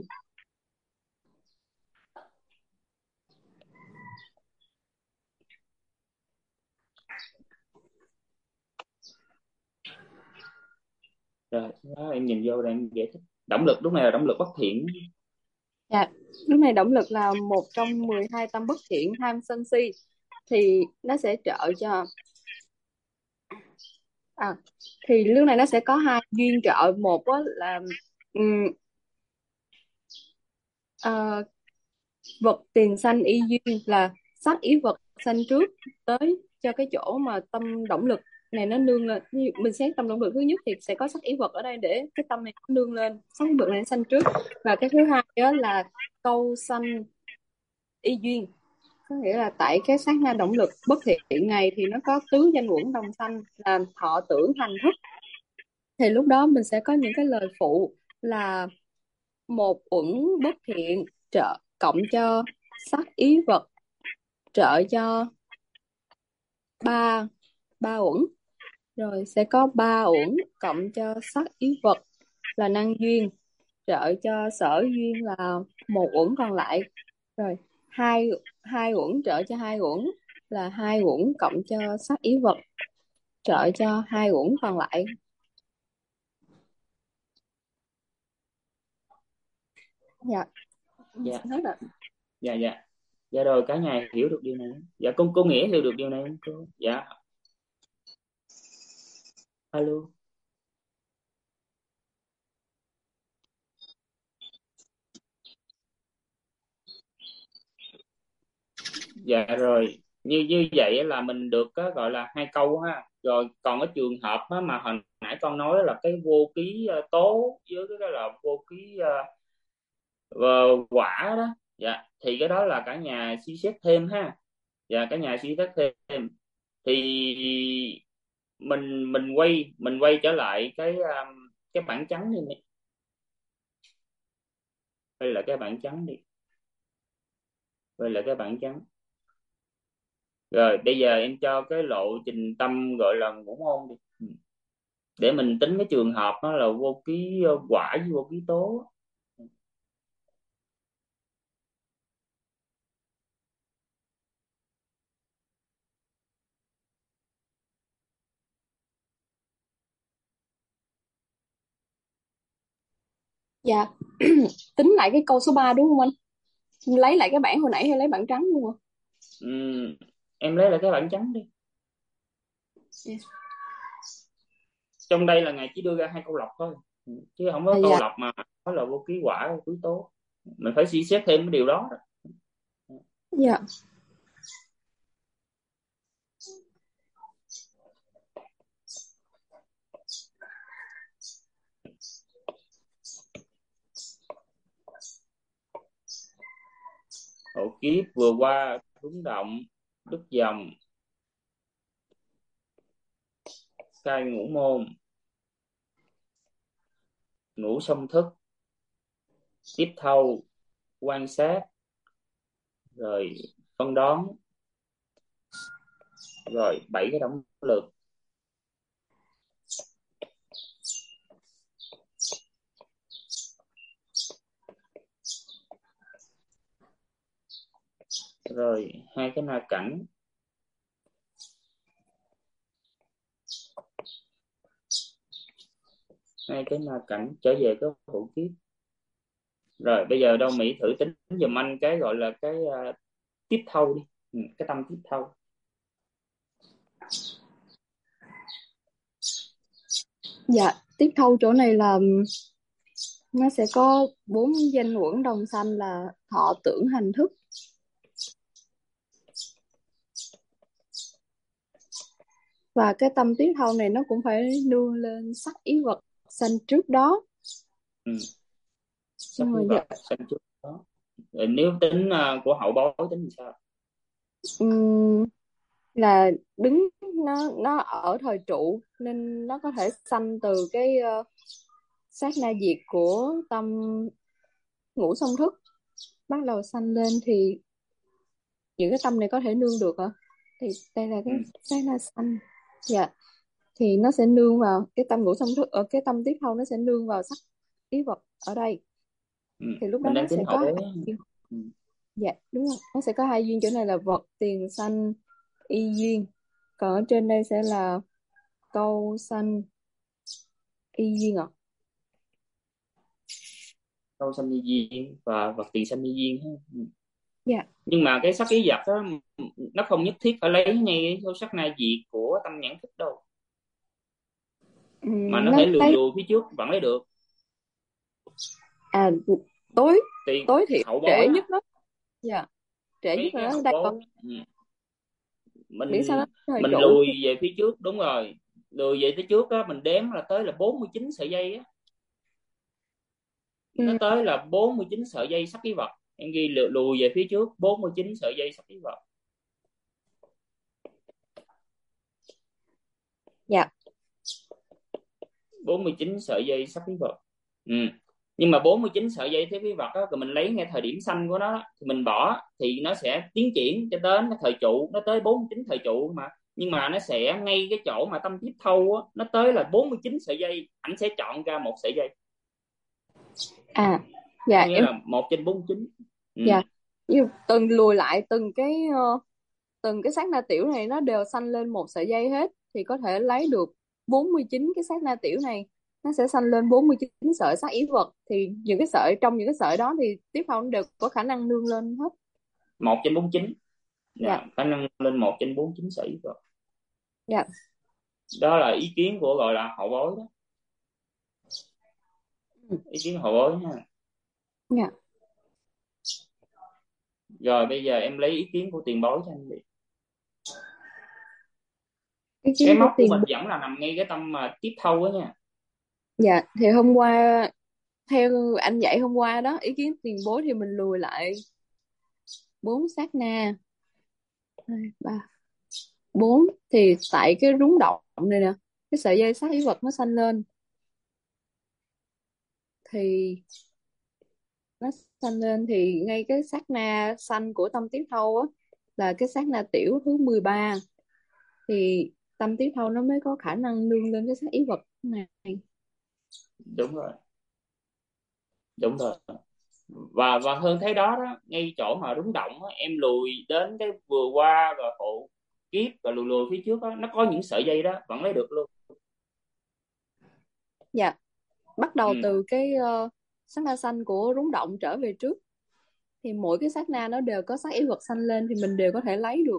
Rồi đó, em nhìn vô đây em giải thích. Động lực lúc này là động lực bất thiện. Dạ. Lúc này động lực là một trong 12 tâm bất thiện, tham sân si, thì nó sẽ trợ cho thì lúc này nó sẽ có hai duyên trợ. Một á, là ừm, ờ, vật tiền sanh y duyên, là sắc ý vật sanh trước tới cho cái chỗ mà tâm động lực này nó nương lên. Mình xét tâm động lực thứ nhất thì sẽ có sắc ý vật ở đây để cái tâm này nó nương lên, sắc ý vật này nó sanh trước. Và cái thứ hai đó là câu sanh y duyên, có nghĩa là tại cái sát na động lực bất thiện này thì nó có tứ danh uẩn đồng sanh làm thọ tưởng hành thức. Thì lúc đó mình sẽ có những cái lời phụ là một uẩn bất thiện trợ cộng cho sắc ý vật trợ cho ba ba uẩn, rồi sẽ có ba uẩn cộng cho sắc ý vật là năng duyên trợ cho sở duyên là một uẩn còn lại, rồi hai hai uẩn trợ cho hai uẩn là hai uẩn cộng cho sắc ý vật trợ cho hai uẩn còn lại. Dạ. Dạ. Hết rồi. Dạ. Dạ. Dạ rồi cả nhà hiểu được điều này. Dạ cô Nghĩa hiểu được điều này không cô? Dạ. Alo. Dạ rồi, như như vậy là mình được có gọi là 2 câu ha. Rồi còn cái trường hợp á, mà hồi nãy con nói là cái vô ký tố với cái đó là vô ký quả đó. Dạ thì cái đó là cả nhà suy xét thêm ha. Dạ cả nhà suy xét thêm. Thì mình quay trở lại cái bảng trắng đi nè. Quay lại cái bảng trắng đi. Quay lại cái bảng trắng. Rồi bây giờ em cho cái lộ trình tâm gọi là ngũ môn đi. Để mình tính cái trường hợp đó là vô ký quả với vô ký tố. Dạ. Tính lại cái câu số 3 đúng không anh? Lấy lại cái bảng hồi nãy hay lấy bảng trắng luôn ạ? Em lấy lại cái bảng trắng đi. Yes. Trong đây là ngài chỉ đưa ra 2 câu lọc thôi, chứ không có câu Dạ. lọc mà nói là vô ký quả vô ký tố. Mình phải suy xét thêm cái điều đó. Dạ. Hộ kiếp vừa qua rúng động, đức dòng, cai ngũ môn, ngũ song thức, tiếp thâu, quan sát, rồi phân đoán, rồi 7 cái động lực. Rồi 2 cái na cảnh. 2 cái na cảnh trở về cái hộ kiếp. Rồi bây giờ đâu Mỹ thử tính giùm anh cái gọi là cái tiếp thâu đi. Cái tâm tiếp thâu. Dạ. Tiếp thâu chỗ này là nó sẽ có 4 danh uẩn đồng sanh là thọ tưởng hành thức. Và cái tâm tiếp thâu này nó cũng phải nương lên sắc ý vật sanh trước đó. sắc khí Dạ. vật sanh trước đó. Rồi nếu tính của hậu bối tính thì sao? Ừm, là đứng, nó ở thời trụ nên nó có thể sanh từ cái sát na diệt của tâm ngũ song thức bắt đầu sanh lên, thì những cái tâm này có thể nương được hả? Thì đây là Ừ. cái sát na sanh. Dạ, thì nó sẽ nương vào cái tâm ngũ song thức, ở cái tâm tiếp theo nó sẽ nương vào sắc ý vật ở đây, Ừ. thì lúc đó Mình nó đang tính sẽ hậu có bối hai á. duyên. Ừ. Dạ đúng rồi, nó sẽ có hai duyên, chỗ này là vật tiền sanh y duyên, còn ở trên đây sẽ là câu sanh y duyên ạ. Câu sanh như duyên và vật tiền sanh như duyên ha. Ừ. Dạ. Nhưng mà cái sắc ý vật đó nó không nhất thiết phải lấy ngay cái số sắc na diệt của tâm nhãn thức đâu, mà nó Nó thể lùi lấy lùi phía trước vẫn lấy được. à tối Tiền tối thiểu hậu bối trễ nhất á, đó. Dạ, trễ nhất mấy là cái nó hậu đây còn, bối. Ừ. miễn sao mình nó thời mình trụ. lùi về phía trước, đúng rồi, lùi về phía trước á, mình đếm là tới là 49 sợi dây á, nó Ừ, tới là 49 sợi dây sắc ý vật. Em ghi lùi về phía trước 49 sợi dây sắc ý vật. dạ. 49 sợi dây sắc ý vật. Ừ. Nhưng mà 49 sợi dây thế quý vật á, rồi mình lấy ngay thời điểm sanh của nó thì mình bỏ, thì nó sẽ tiến triển cho đến cái thời trụ, nó tới 49 thời trụ mà. Nhưng mà nó sẽ ngay cái chỗ mà tâm tiếp thâu á, nó tới là 49 sợi dây, ảnh sẽ chọn ra một sợi dây, À có dạ nghĩa em. là 1/49. Ừ. Dạ, như từng lùi lại từng cái từng cái sát na tiểu này nó đều sanh lên một sợi dây hết, thì có thể lấy được 49 cái sát na tiểu này, nó sẽ sanh lên 49 sợi sắc ý vật, thì những cái sợi trong những cái sợi đó thì tiếp theo nó đều có khả năng nương lên hết. 1/49. Dạ. Dạ, khả năng lên 1/49 sợi vật. Dạ. Đó là ý kiến của gọi là hậu bối đó, Ừ. ý kiến hậu bối nha. Dạ. Rồi bây giờ em lấy ý kiến của tiền bối cho anh đi. Ý Cái kiến của mốc của tiền mình bối. vẫn là nằm ngay cái tâm mà tiếp thâu á nha. Dạ, thì hôm qua theo anh dạy hôm qua đó, ý kiến tiền bối thì mình lùi lại 4 sát na, 2, 3, 4, thì tại cái rúng động này nè, cái sợi dây sắc ý vật nó xanh lên, thì nó xanh lên thì ngay cái sát na xanh của tâm tiếp thâu á, là cái sát na tiểu thứ 13, thì tâm tiếp thâu nó mới có khả năng nương lên cái sắc ý vật này. Đúng rồi, đúng rồi. Và hơn thế đó đó, ngay chỗ mà rung động á, em lùi đến cái vừa qua rồi hộ kiếp rồi lùi lùi phía trước á, nó có những sợi dây đó vẫn lấy được luôn. Dạ, bắt đầu Ừ. từ cái sát na xanh của rúng động trở về trước, thì mỗi cái sát na nó đều có sắc ý vật xanh lên, thì mình đều có thể lấy được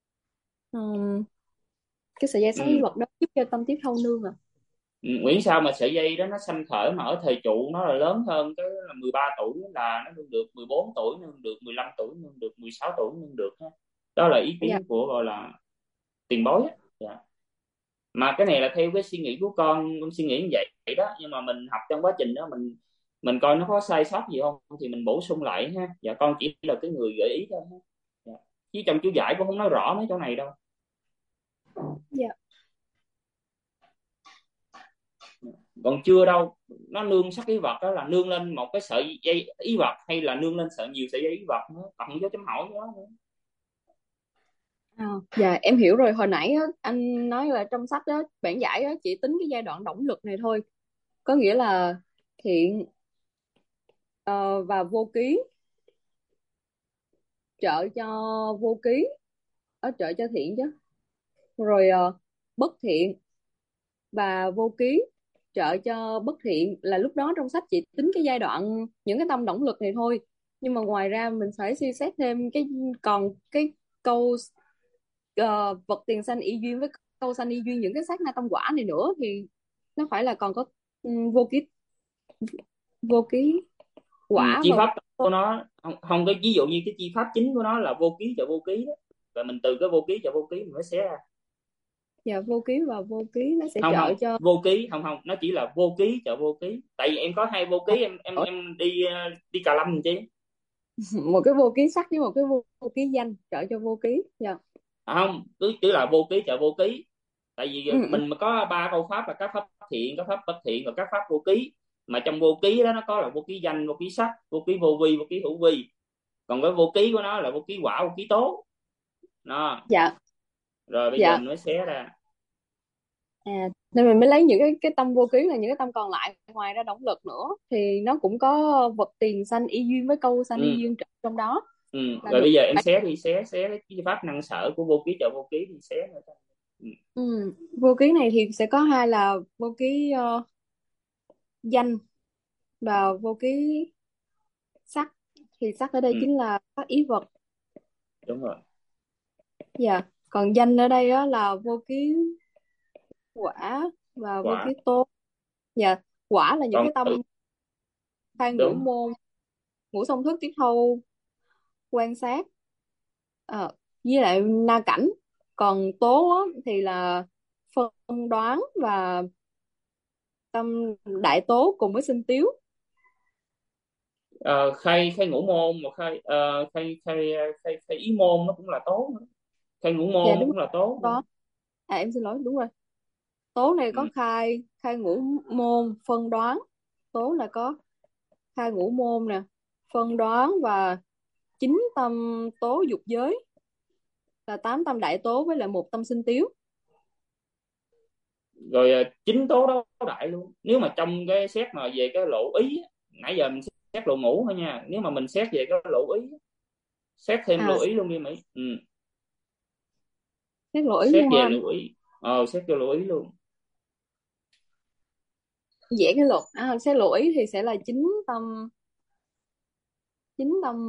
cái sợi dây sắc ý Ừ. vật đó, giúp cho tâm tiếp thâu nương à. Ừ. Nguyễn sao mà sợi dây đó nó sanh khởi mà ở thời trụ nó là lớn hơn, cái là 13 tuổi là nó nương được, 14 tuổi nương được, 15 tuổi nương được, 16 tuổi nương được ha. Đó là ý Dạ. kiến của gọi là tiền bối á. Dạ. Mà cái này là theo cái suy nghĩ của con suy nghĩ như vậy đó, nhưng mà mình học trong quá trình đó mình coi nó có sai sót gì không thì mình bổ sung lại ha. Dạ, con chỉ là cái người gợi ý thôi ha. Dạ. Chứ trong chú giải cũng không nói rõ mấy chỗ này đâu. Dạ. Còn chưa đâu, nó nương sắc ý vật đó là nương lên một cái sợi dây ý vật hay là nương lên nhiều sợi dây ý vật nữa, còn không dấu chấm hỏi đó nữa. À, dạ em hiểu rồi. Hồi nãy á, anh nói là trong sách đó bản giải á, chỉ tính cái giai đoạn động lực này thôi, có nghĩa là thiện và vô ký trợ cho vô ký, ở trợ cho thiện chứ, rồi bất thiện và vô ký trợ cho bất thiện, là lúc đó trong sách chỉ tính cái giai đoạn những cái tâm động lực này thôi, nhưng mà ngoài ra mình phải suy xét thêm cái, còn cái câu vật tiền sanh y duyên với câu sanh y duyên, những cái sát na tâm quả này nữa, thì nó phải là còn có vô ký, vô ký Ừ, quả chi và pháp của nó không có, ví dụ như cái chi pháp chính của nó là vô ký trợ vô ký đó, và mình từ cái vô ký trợ vô ký mình mới xé ra. Dạ, vô ký và vô ký nó sẽ Không trợ không, cho vô ký không không, nó chỉ là vô ký trợ vô ký, tại vì em có hai vô ký, em đi đi Cà Lâm chứ. một cái vô ký sắc với một cái vô ký danh trợ cho vô ký. Dạ. Không, cứ là vô ký trợ vô ký, tại vì Ừ, ừ. mình mà có ba câu pháp là các pháp thiện, các pháp bất thiện và các pháp vô ký, mà trong vô ký đó nó có là vô ký danh, vô ký sắc, vô ký vô vi, vô ký hữu vi, còn cái vô ký của nó là vô ký quả, vô ký tố đó. Dạ. Rồi bây giờ Dạ. mình mới xé ra. Nên mình mới lấy những cái tâm vô ký là những cái tâm còn lại, ngoài ra động lực nữa thì nó cũng có vật tiền sanh y duyên với câu sanh y Ừ. duyên trong đó Ừ. là Rồi được. bây giờ em xé đi, xé cái pháp năng sở của vô ký trợ vô ký thì xé nữa. Ừ. Ừ. Vô ký này thì sẽ có hai là vô ký danh và vô ký sắc. Thì sắc ở đây Ừ. chính là các ý vật. Đúng rồi. Dạ. Còn danh ở đây đó là vô ký quả và vô Quả. ký tố. Dạ. Quả là những Còn cái tâm khai ngũ đúng. môn, ngũ song thức, tiếp thâu, quan sát, với lại na cảnh. Còn tố á, thì là phân đoán và tâm đại tố cùng với sinh tiếu. Khai khai ngũ môn, một khai khai ý môn nó cũng là tố nữa. Khai ngũ Dạ môn nó đúng cũng là tố nữa. đó. Em xin lỗi, đúng rồi. Tố này có Ừ. khai khai ngũ môn, phân đoán. Tố là có khai ngũ môn nè, phân đoán và chín tâm tố dục giới, là tám tâm đại tố với lại một tâm sinh tiếu. Rồi chính tố đấu đại luôn, nếu mà trong cái xét mà về cái lộ ý á, nãy giờ mình xét lộ ngũ thôi nha, nếu mà mình xét về cái lộ ý, xét thêm À, lộ ý luôn đi Mỹ. Ừ. xét lỗi Xét luôn hả về anh? lộ ý, xét về lộ ý luôn. Vẽ cái luật xét lỗi thì sẽ là chín tâm, chín tâm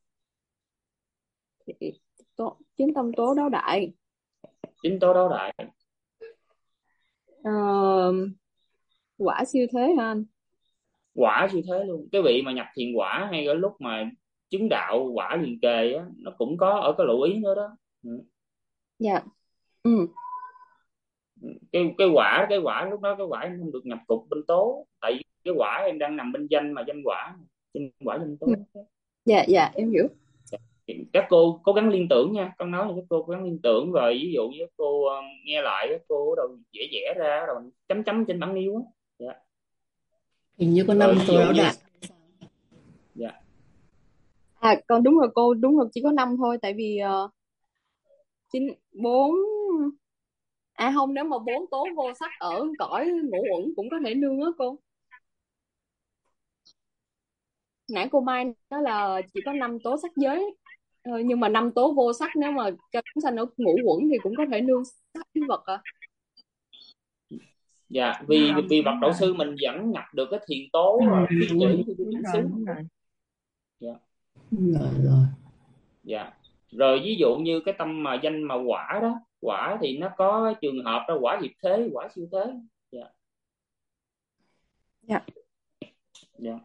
chín tâm tố đấu đại. Chính tố đấu đại. Ờ, quả siêu thế hả anh? Quả như thế luôn, cái vị mà nhập thiền quả hay cái lúc mà chứng đạo quả liền kề á, nó cũng có ở cái lộ ý nữa đó. Ừ. Dạ. Ừ. Cái quả lúc đó cái quả em không được nhập cục bên tố, tại vì cái quả em đang nằm bên danh, mà danh quả, danh quả danh Ừ. tố. Dạ, dạ em hiểu. Các cô cố gắng liên tưởng nha, con nói là các cô cố gắng liên tưởng, rồi ví dụ như các cô nghe lại, các cô bắt đầu vẽ vẽ ra rồi chấm chấm trên bảng níu á. Dạ. Hình như có Rồi 5 ví tố dụ áo như đại. dạ. Con đúng rồi cô, đúng rồi, chỉ có năm thôi, tại vì chín bốn, không, nếu mà bốn tố vô sắc ở cõi ngũ uẩn cũng có thể nương á cô. Nãy cô Mai nói là chỉ có năm tố sắc giới. Nhưng mà năm tố vô sắc nếu mà cho chúng sanh ở ngũ uẩn thì cũng có thể nương sắc với vật à. Dạ, Đúng vì rồi, vì bậc đúng đạo rồi. sư mình vẫn nhập được cái thiền tố phi Đúng rồi, chữ thì đúng bản rồi, xứ. đúng rồi. Dạ. Rồi, rồi. Dạ. Rồi ví dụ như cái tâm mà danh mà quả đó, quả thì nó có trường hợp đó, quả diệt thế, quả siêu thế. Dạ. Dạ. Dạ.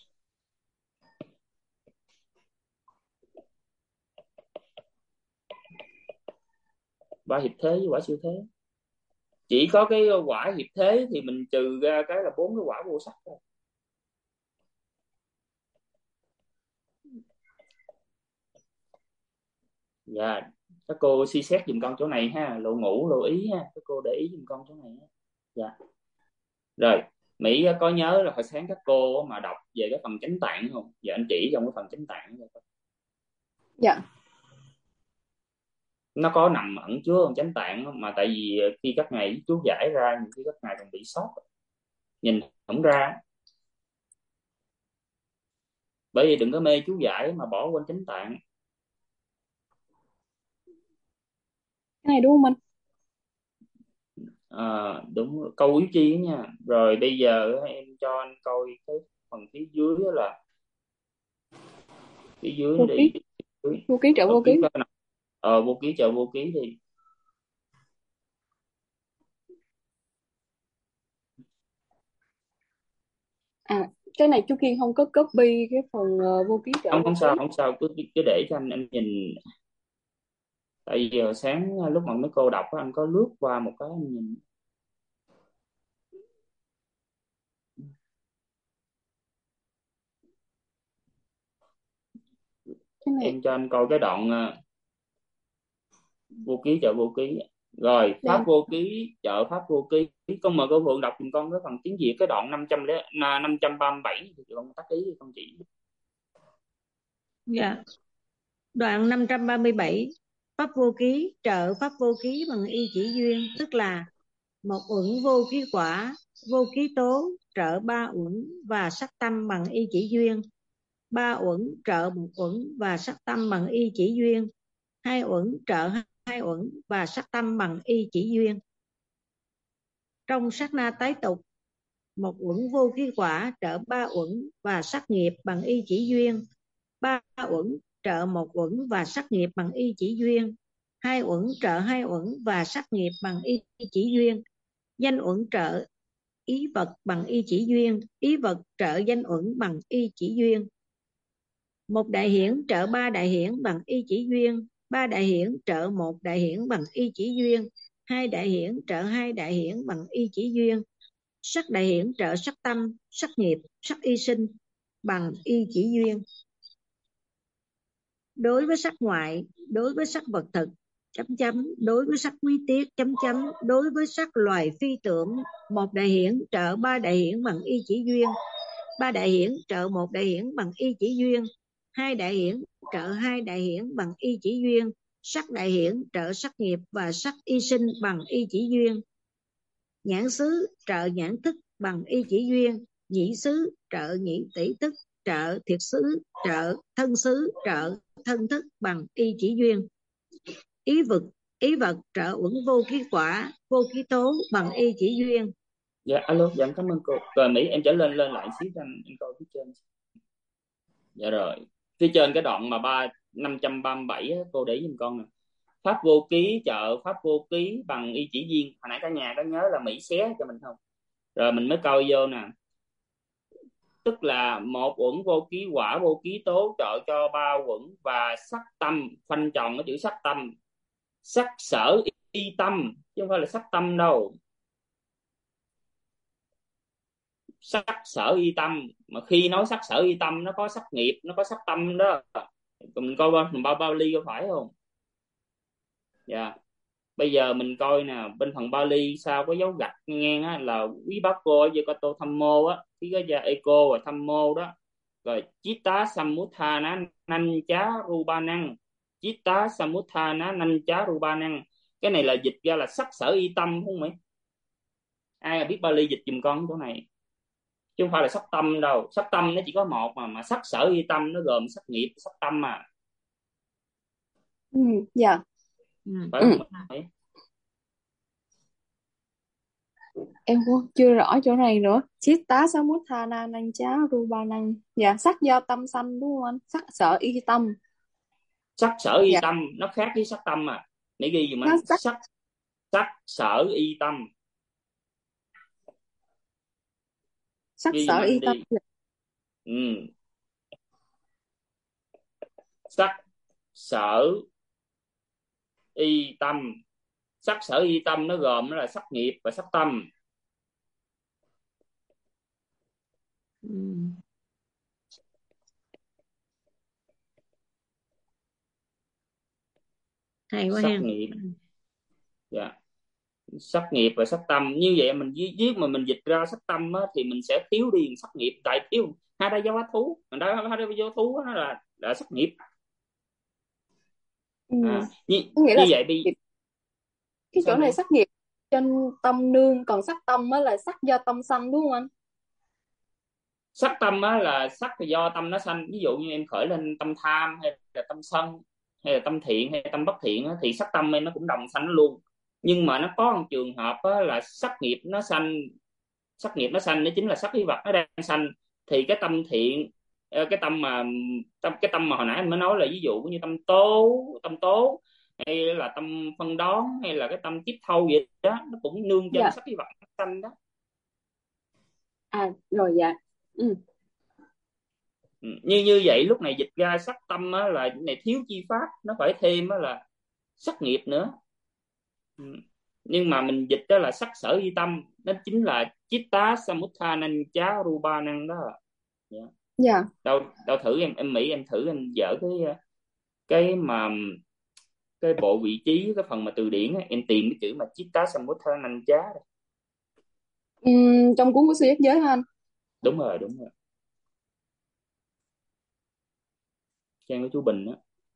Quả diệt thế với quả siêu thế, chỉ có cái quả diệt thế thì mình trừ ra cái là bốn cái quả vô sắc thôi. Dạ. Các cô suy xét giùm con chỗ này ha, lộ ngũ lộ ý ha, các cô để ý giùm con chỗ này ha. Dạ. Rồi Mỹ có nhớ là hồi sáng các cô mà đọc về cái phần chánh tạng không? Giờ anh chỉ trong cái phần chánh tạng Dạ. nó có nằm ẩn chứa trong chánh tạng không? Mà tại vì khi các ngài chú giải ra, nhiều khi các ngài còn bị sót, nhìn không ra, bởi vì đừng có mê chú giải mà bỏ quên chánh tạng. Cái này đúng không anh? Đúng, câu yếu chi đó nha. Rồi bây giờ em cho anh coi cái phần phía dưới đó, là phía dưới nó Vô đi. ký, vô ký trợ vô ký. Phía có nằm vô ký trợ vô ký đi. Cái này chú Kiên không có copy cái phần vô ký trợ Không, vô không ký. sao, không sao, cứ để cho anh nhìn. Tại vì giờ sáng lúc mà mấy cô đọc á, anh có lướt qua một cái anh nhìn. Cái này Em cho anh coi cái đoạn vô ký trợ vô ký. Rồi pháp đang vô ký trợ pháp vô ký, con mời cô Phượng đọc giùm con cái phần tiếng Việt cái đoạn 537 thì con tắt ý thì con chỉ. Dạ. Đoạn 537. Pháp vô ký trợ pháp vô ký bằng y chỉ duyên, tức là một uẩn vô ký quả, vô ký tố trợ ba uẩn và sắc tâm bằng y chỉ duyên, ba uẩn trợ một uẩn và sắc tâm bằng y chỉ duyên, hai uẩn trợ hai uẩn và sắc tâm bằng y chỉ duyên. Trong sát na tái tục, một uẩn vô ký quả trợ ba uẩn và sắc nghiệp bằng y chỉ duyên, ba uẩn trợ một uẩn và sắc nghiệp bằng y chỉ duyên, hai uẩn trợ hai uẩn và sắc nghiệp bằng y chỉ duyên, danh uẩn trợ ý vật bằng y chỉ duyên, ý vật trợ danh uẩn bằng y chỉ duyên. Một đại hiển trợ ba đại hiển bằng y chỉ duyên, ba đại hiển trợ một đại hiển bằng y chỉ duyên, hai đại hiển trợ hai đại hiển bằng y chỉ duyên, sắc đại hiển trợ sắc tâm, sắc nghiệp, sắc y sinh bằng y chỉ duyên. Đối với sắc ngoại, đối với sắc vật thực, đối với sắc quý tiết, đối với sắc loài phi tưởng, một đại hiển trợ ba đại hiển bằng y chỉ duyên, ba đại hiển trợ một đại hiển bằng y chỉ duyên, hai đại hiển trợ hai đại hiển bằng y chỉ duyên, sắc đại hiển trợ sắc nghiệp và sắc y sinh bằng y chỉ duyên. Nhãn xứ trợ nhãn thức bằng y chỉ duyên, nhĩ xứ trợ nhĩ tỷ thức, trợ thiệt xứ trợ thân xứ, trợ thân thức bằng y chỉ duyên. Ý vật trợ uẩn vô ký quả, vô ký tố bằng y chỉ duyên. Dạ alo, dạ em cảm ơn cô. Rồi Mỹ em trở lên lại xíu cho anh coi phía trên. Dạ rồi, phía trên cái đoạn mà 537 á, cô để giùm con nè. Pháp vô ký trợ pháp vô ký bằng y chỉ duyên. Hồi nãy cả nhà có nhớ là Mỹ xé cho mình không? Rồi mình mới coi vô nè. Tức là một uẩn vô ký quả vô ký tố trợ cho ba uẩn và sắc tâm, khoanh tròn cái chữ sắc tâm, sắc sở y tâm chứ không phải là sắc tâm đâu. Sắc sở y tâm, mà khi nói sắc sở y tâm nó có sắc nghiệp, nó có sắc tâm đó. Mình coi mình bao ly có phải không? Dạ. Bây giờ mình coi nè, bên phần Bali sao có dấu gạch ngang á, là quý bác cô với có tô tham mô á, cái ra eco và tham mô đó. Rồi chitta samuthana nanh chá ruba năng, chitta samuthana nanh chá ruba năng, cái này là dịch ra là sắc sở y tâm không mấy? Ai biết Bali dịch giùm con chỗ này, chứ không phải là sắc tâm đâu. Sắc tâm nó chỉ có một mà sắc sở y tâm nó gồm sắc nghiệp sắc tâm mà. dạ. Phải không? Em cũng chưa rõ chỗ này nữa. Chitta samuthana năng chá ruba năng. Dạ, sắc do tâm sanh đúng không anh? Sắc sở y tâm. Sắc sở y Dạ, tâm nó khác với sắc tâm à. Để ghi dùm nó anh. sắc Sắc sở y tâm, sắc ghi dùm sở y anh tâm. đi. Sắc sở y tâm, sắc sở y tâm nó gồm là sắc nghiệp và sắc tâm. Hay quá Sắc ha. nghiệp, dạ, sắc nghiệp và sắc tâm. Như vậy mình viết mà mình dịch ra sắc tâm á, thì mình sẽ thiếu đi sắc nghiệp, tại thiếu hai đa giáo thú, mình đã hai đa giáo thú đó là sắc nghiệp. Như, Có nghĩa là như vậy đi. cái Sao chỗ này mẹ? sắc nghiệp trên tâm nương, còn sắc tâm á là sắc do tâm sanh đúng không anh? Sắc tâm á là sắc do tâm nó sanh. Ví dụ như em khởi lên tâm tham hay là tâm sân hay là tâm thiện hay tâm bất thiện á, thì sắc tâm em nó cũng đồng sanh luôn. Nhưng mà nó có một trường hợp á, là sắc nghiệp nó sanh, sắc nghiệp nó sanh nó chính là sắc khí vật nó đang sanh. Thì cái tâm thiện, cái tâm mà hồi nãy anh mới nói là ví dụ như tâm tố hay là tâm phân đoán hay là cái tâm tiếp thâu vậy đó, nó cũng nương trên Dạ. sắc khí vật nó sanh đó. Rồi dạ. Như vậy lúc này dịch ra sắc tâm á, là này thiếu chi pháp, nó phải thêm á là sắc nghiệp nữa. Nhưng mà mình dịch đó là sắc sở di tâm, nó chính là chitta samutthānaṁ chā rūpānaṁ đó. Dạ. Đâu thử em Mỹ, em thử em dở cái mà cái bộ vị trí, cái phần mà từ điển á, em tìm cái chữ mà chitta samutthānaṁ chā. Trong cuốn của sư giác giới hả anh? Đúng rồi. Trang của chú Bình á,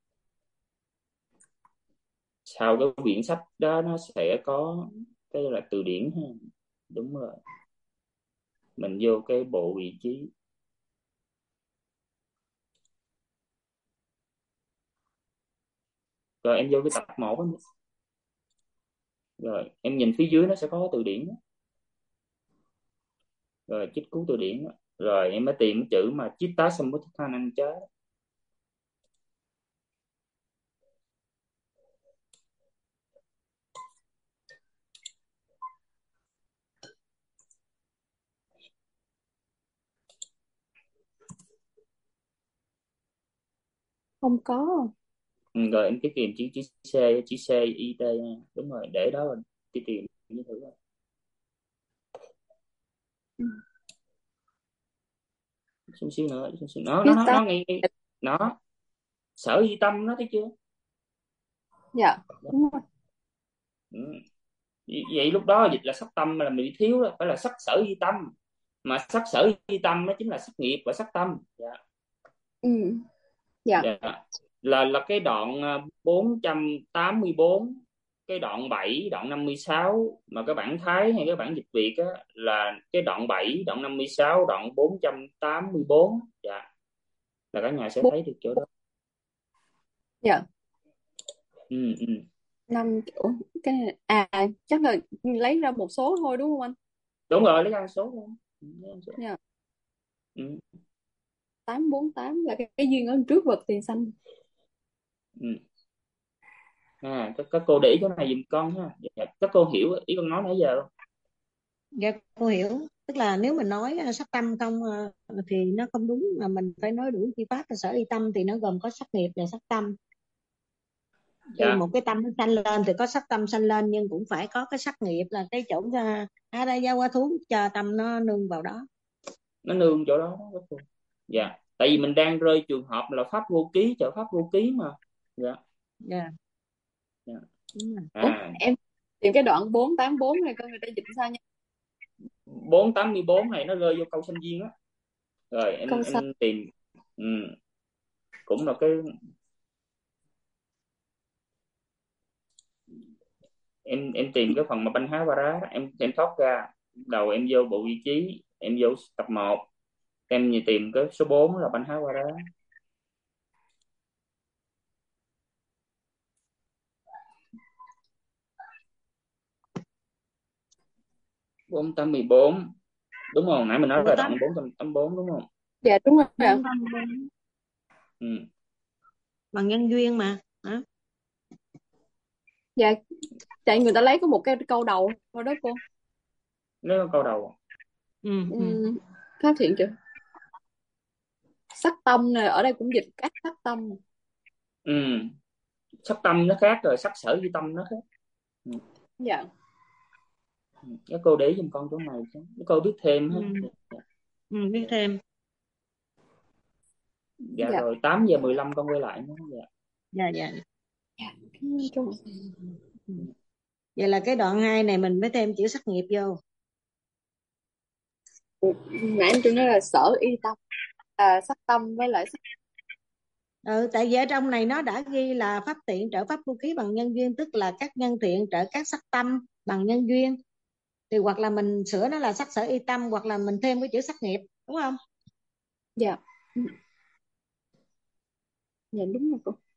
sau cái quyển sách đó nó sẽ có cái là từ điển ha. Đúng rồi, mình vô cái bộ vị trí. Rồi em vô cái tập 1 đó. Rồi em nhìn phía dưới nó sẽ có từ điển đó. Rồi chích cứu từ điển đó. Rồi em mới tìm cái chữ mà chitta samutthānaṁ chā. Không có. Rồi em cái tìm chữ C I T nha. Đúng rồi, để đó rồi đi tìm như thử. Xíu xíu nữa. Nó ngay nó sở di tâm nó, thấy chưa? Dạ đúng rồi. Ừ. Vậy lúc đó dịch là sắc tâm là mình bị thiếu đó, phải là sắc sở di tâm, mà sắc sở di tâm nó chính là sắc nghiệp và sắc tâm. Dạ. Dạ. Dạ. Là cái đoạn 484, cái đoạn 7, đoạn 56 mà cái bản Thái hay cái bản dịch Việt á, là cái đoạn 7, đoạn 56, đoạn 484. Dạ. Là cả nhà sẽ thấy được chỗ đó. Dạ. Ừ. 5 chỗ cái này, chắc là lấy ra một số thôi đúng không anh? Đúng rồi, lấy ra số luôn. Dạ. Ừ. 848 là cái duyên ở trước vật tiền sanh. Các cô để ý chỗ này giùm con ha. Dạ, các cô hiểu ý con nói nãy giờ không? Dạ cô hiểu, tức là nếu mình nói sắc tâm không thì nó không đúng, mà mình phải nói đủ chi pháp. Sở y tâm thì nó gồm có sắc nghiệp và sắc tâm. Khi Dạ. một cái tâm nó sanh lên thì có sắc tâm sanh lên, nhưng cũng phải có cái sắc nghiệp là cái chỗ ra gia quá thú cho tâm nó nương vào đó. Nó nương chỗ đó các cô. Dạ. Tại vì mình đang rơi trường hợp là pháp vô ký trợ pháp vô ký mà. Dạ. Dạ. Dạ. Ủa, em tìm cái đoạn 484 này coi người ta dịch sao nha. 484 này nó rơi vô câu sanh duyên á. Rồi em tìm. Cũng là cái em tìm cái phần mà banh há vara, em thoát ra đầu, em vô bộ vị trí, em vô tập 1, em tìm cái số 4 là banh há vara. 484 đúng không? Nãy mình nói là đoạn 484 đúng không? Dạ đúng rồi. Bằng nhân duyên mà. Dạ, tại người ta lấy có một cái câu đầu thôi đó cô. Nếu có câu đầu. Phát hiện chưa? Sắc tâm này ở đây cũng dịch các sắc tâm. Sắc tâm nó khác rồi, sắc sở di tâm nó khác. Dạ. Các cô để giùm con chỗ này, các cô biết thêm ha. Biết thêm. Dạ. Rồi 8:15 con quay lại nữa. Dạ. Vậy là cái đoạn 2 này mình mới thêm chữ sắc nghiệp vô. Nãy em tưởng nói là sở y tâm, sắc tâm với lại sắc. Tại vì ở trong này nó đã ghi là pháp thiện trợ pháp vô ký bằng nhân duyên, tức là các nhân thiện trợ các sắc tâm bằng nhân duyên. Thì hoặc là mình sửa nó là sắc sở y tâm, hoặc là mình thêm cái chữ sắc nghiệp, đúng không? Dạ. Dạ đúng rồi cô.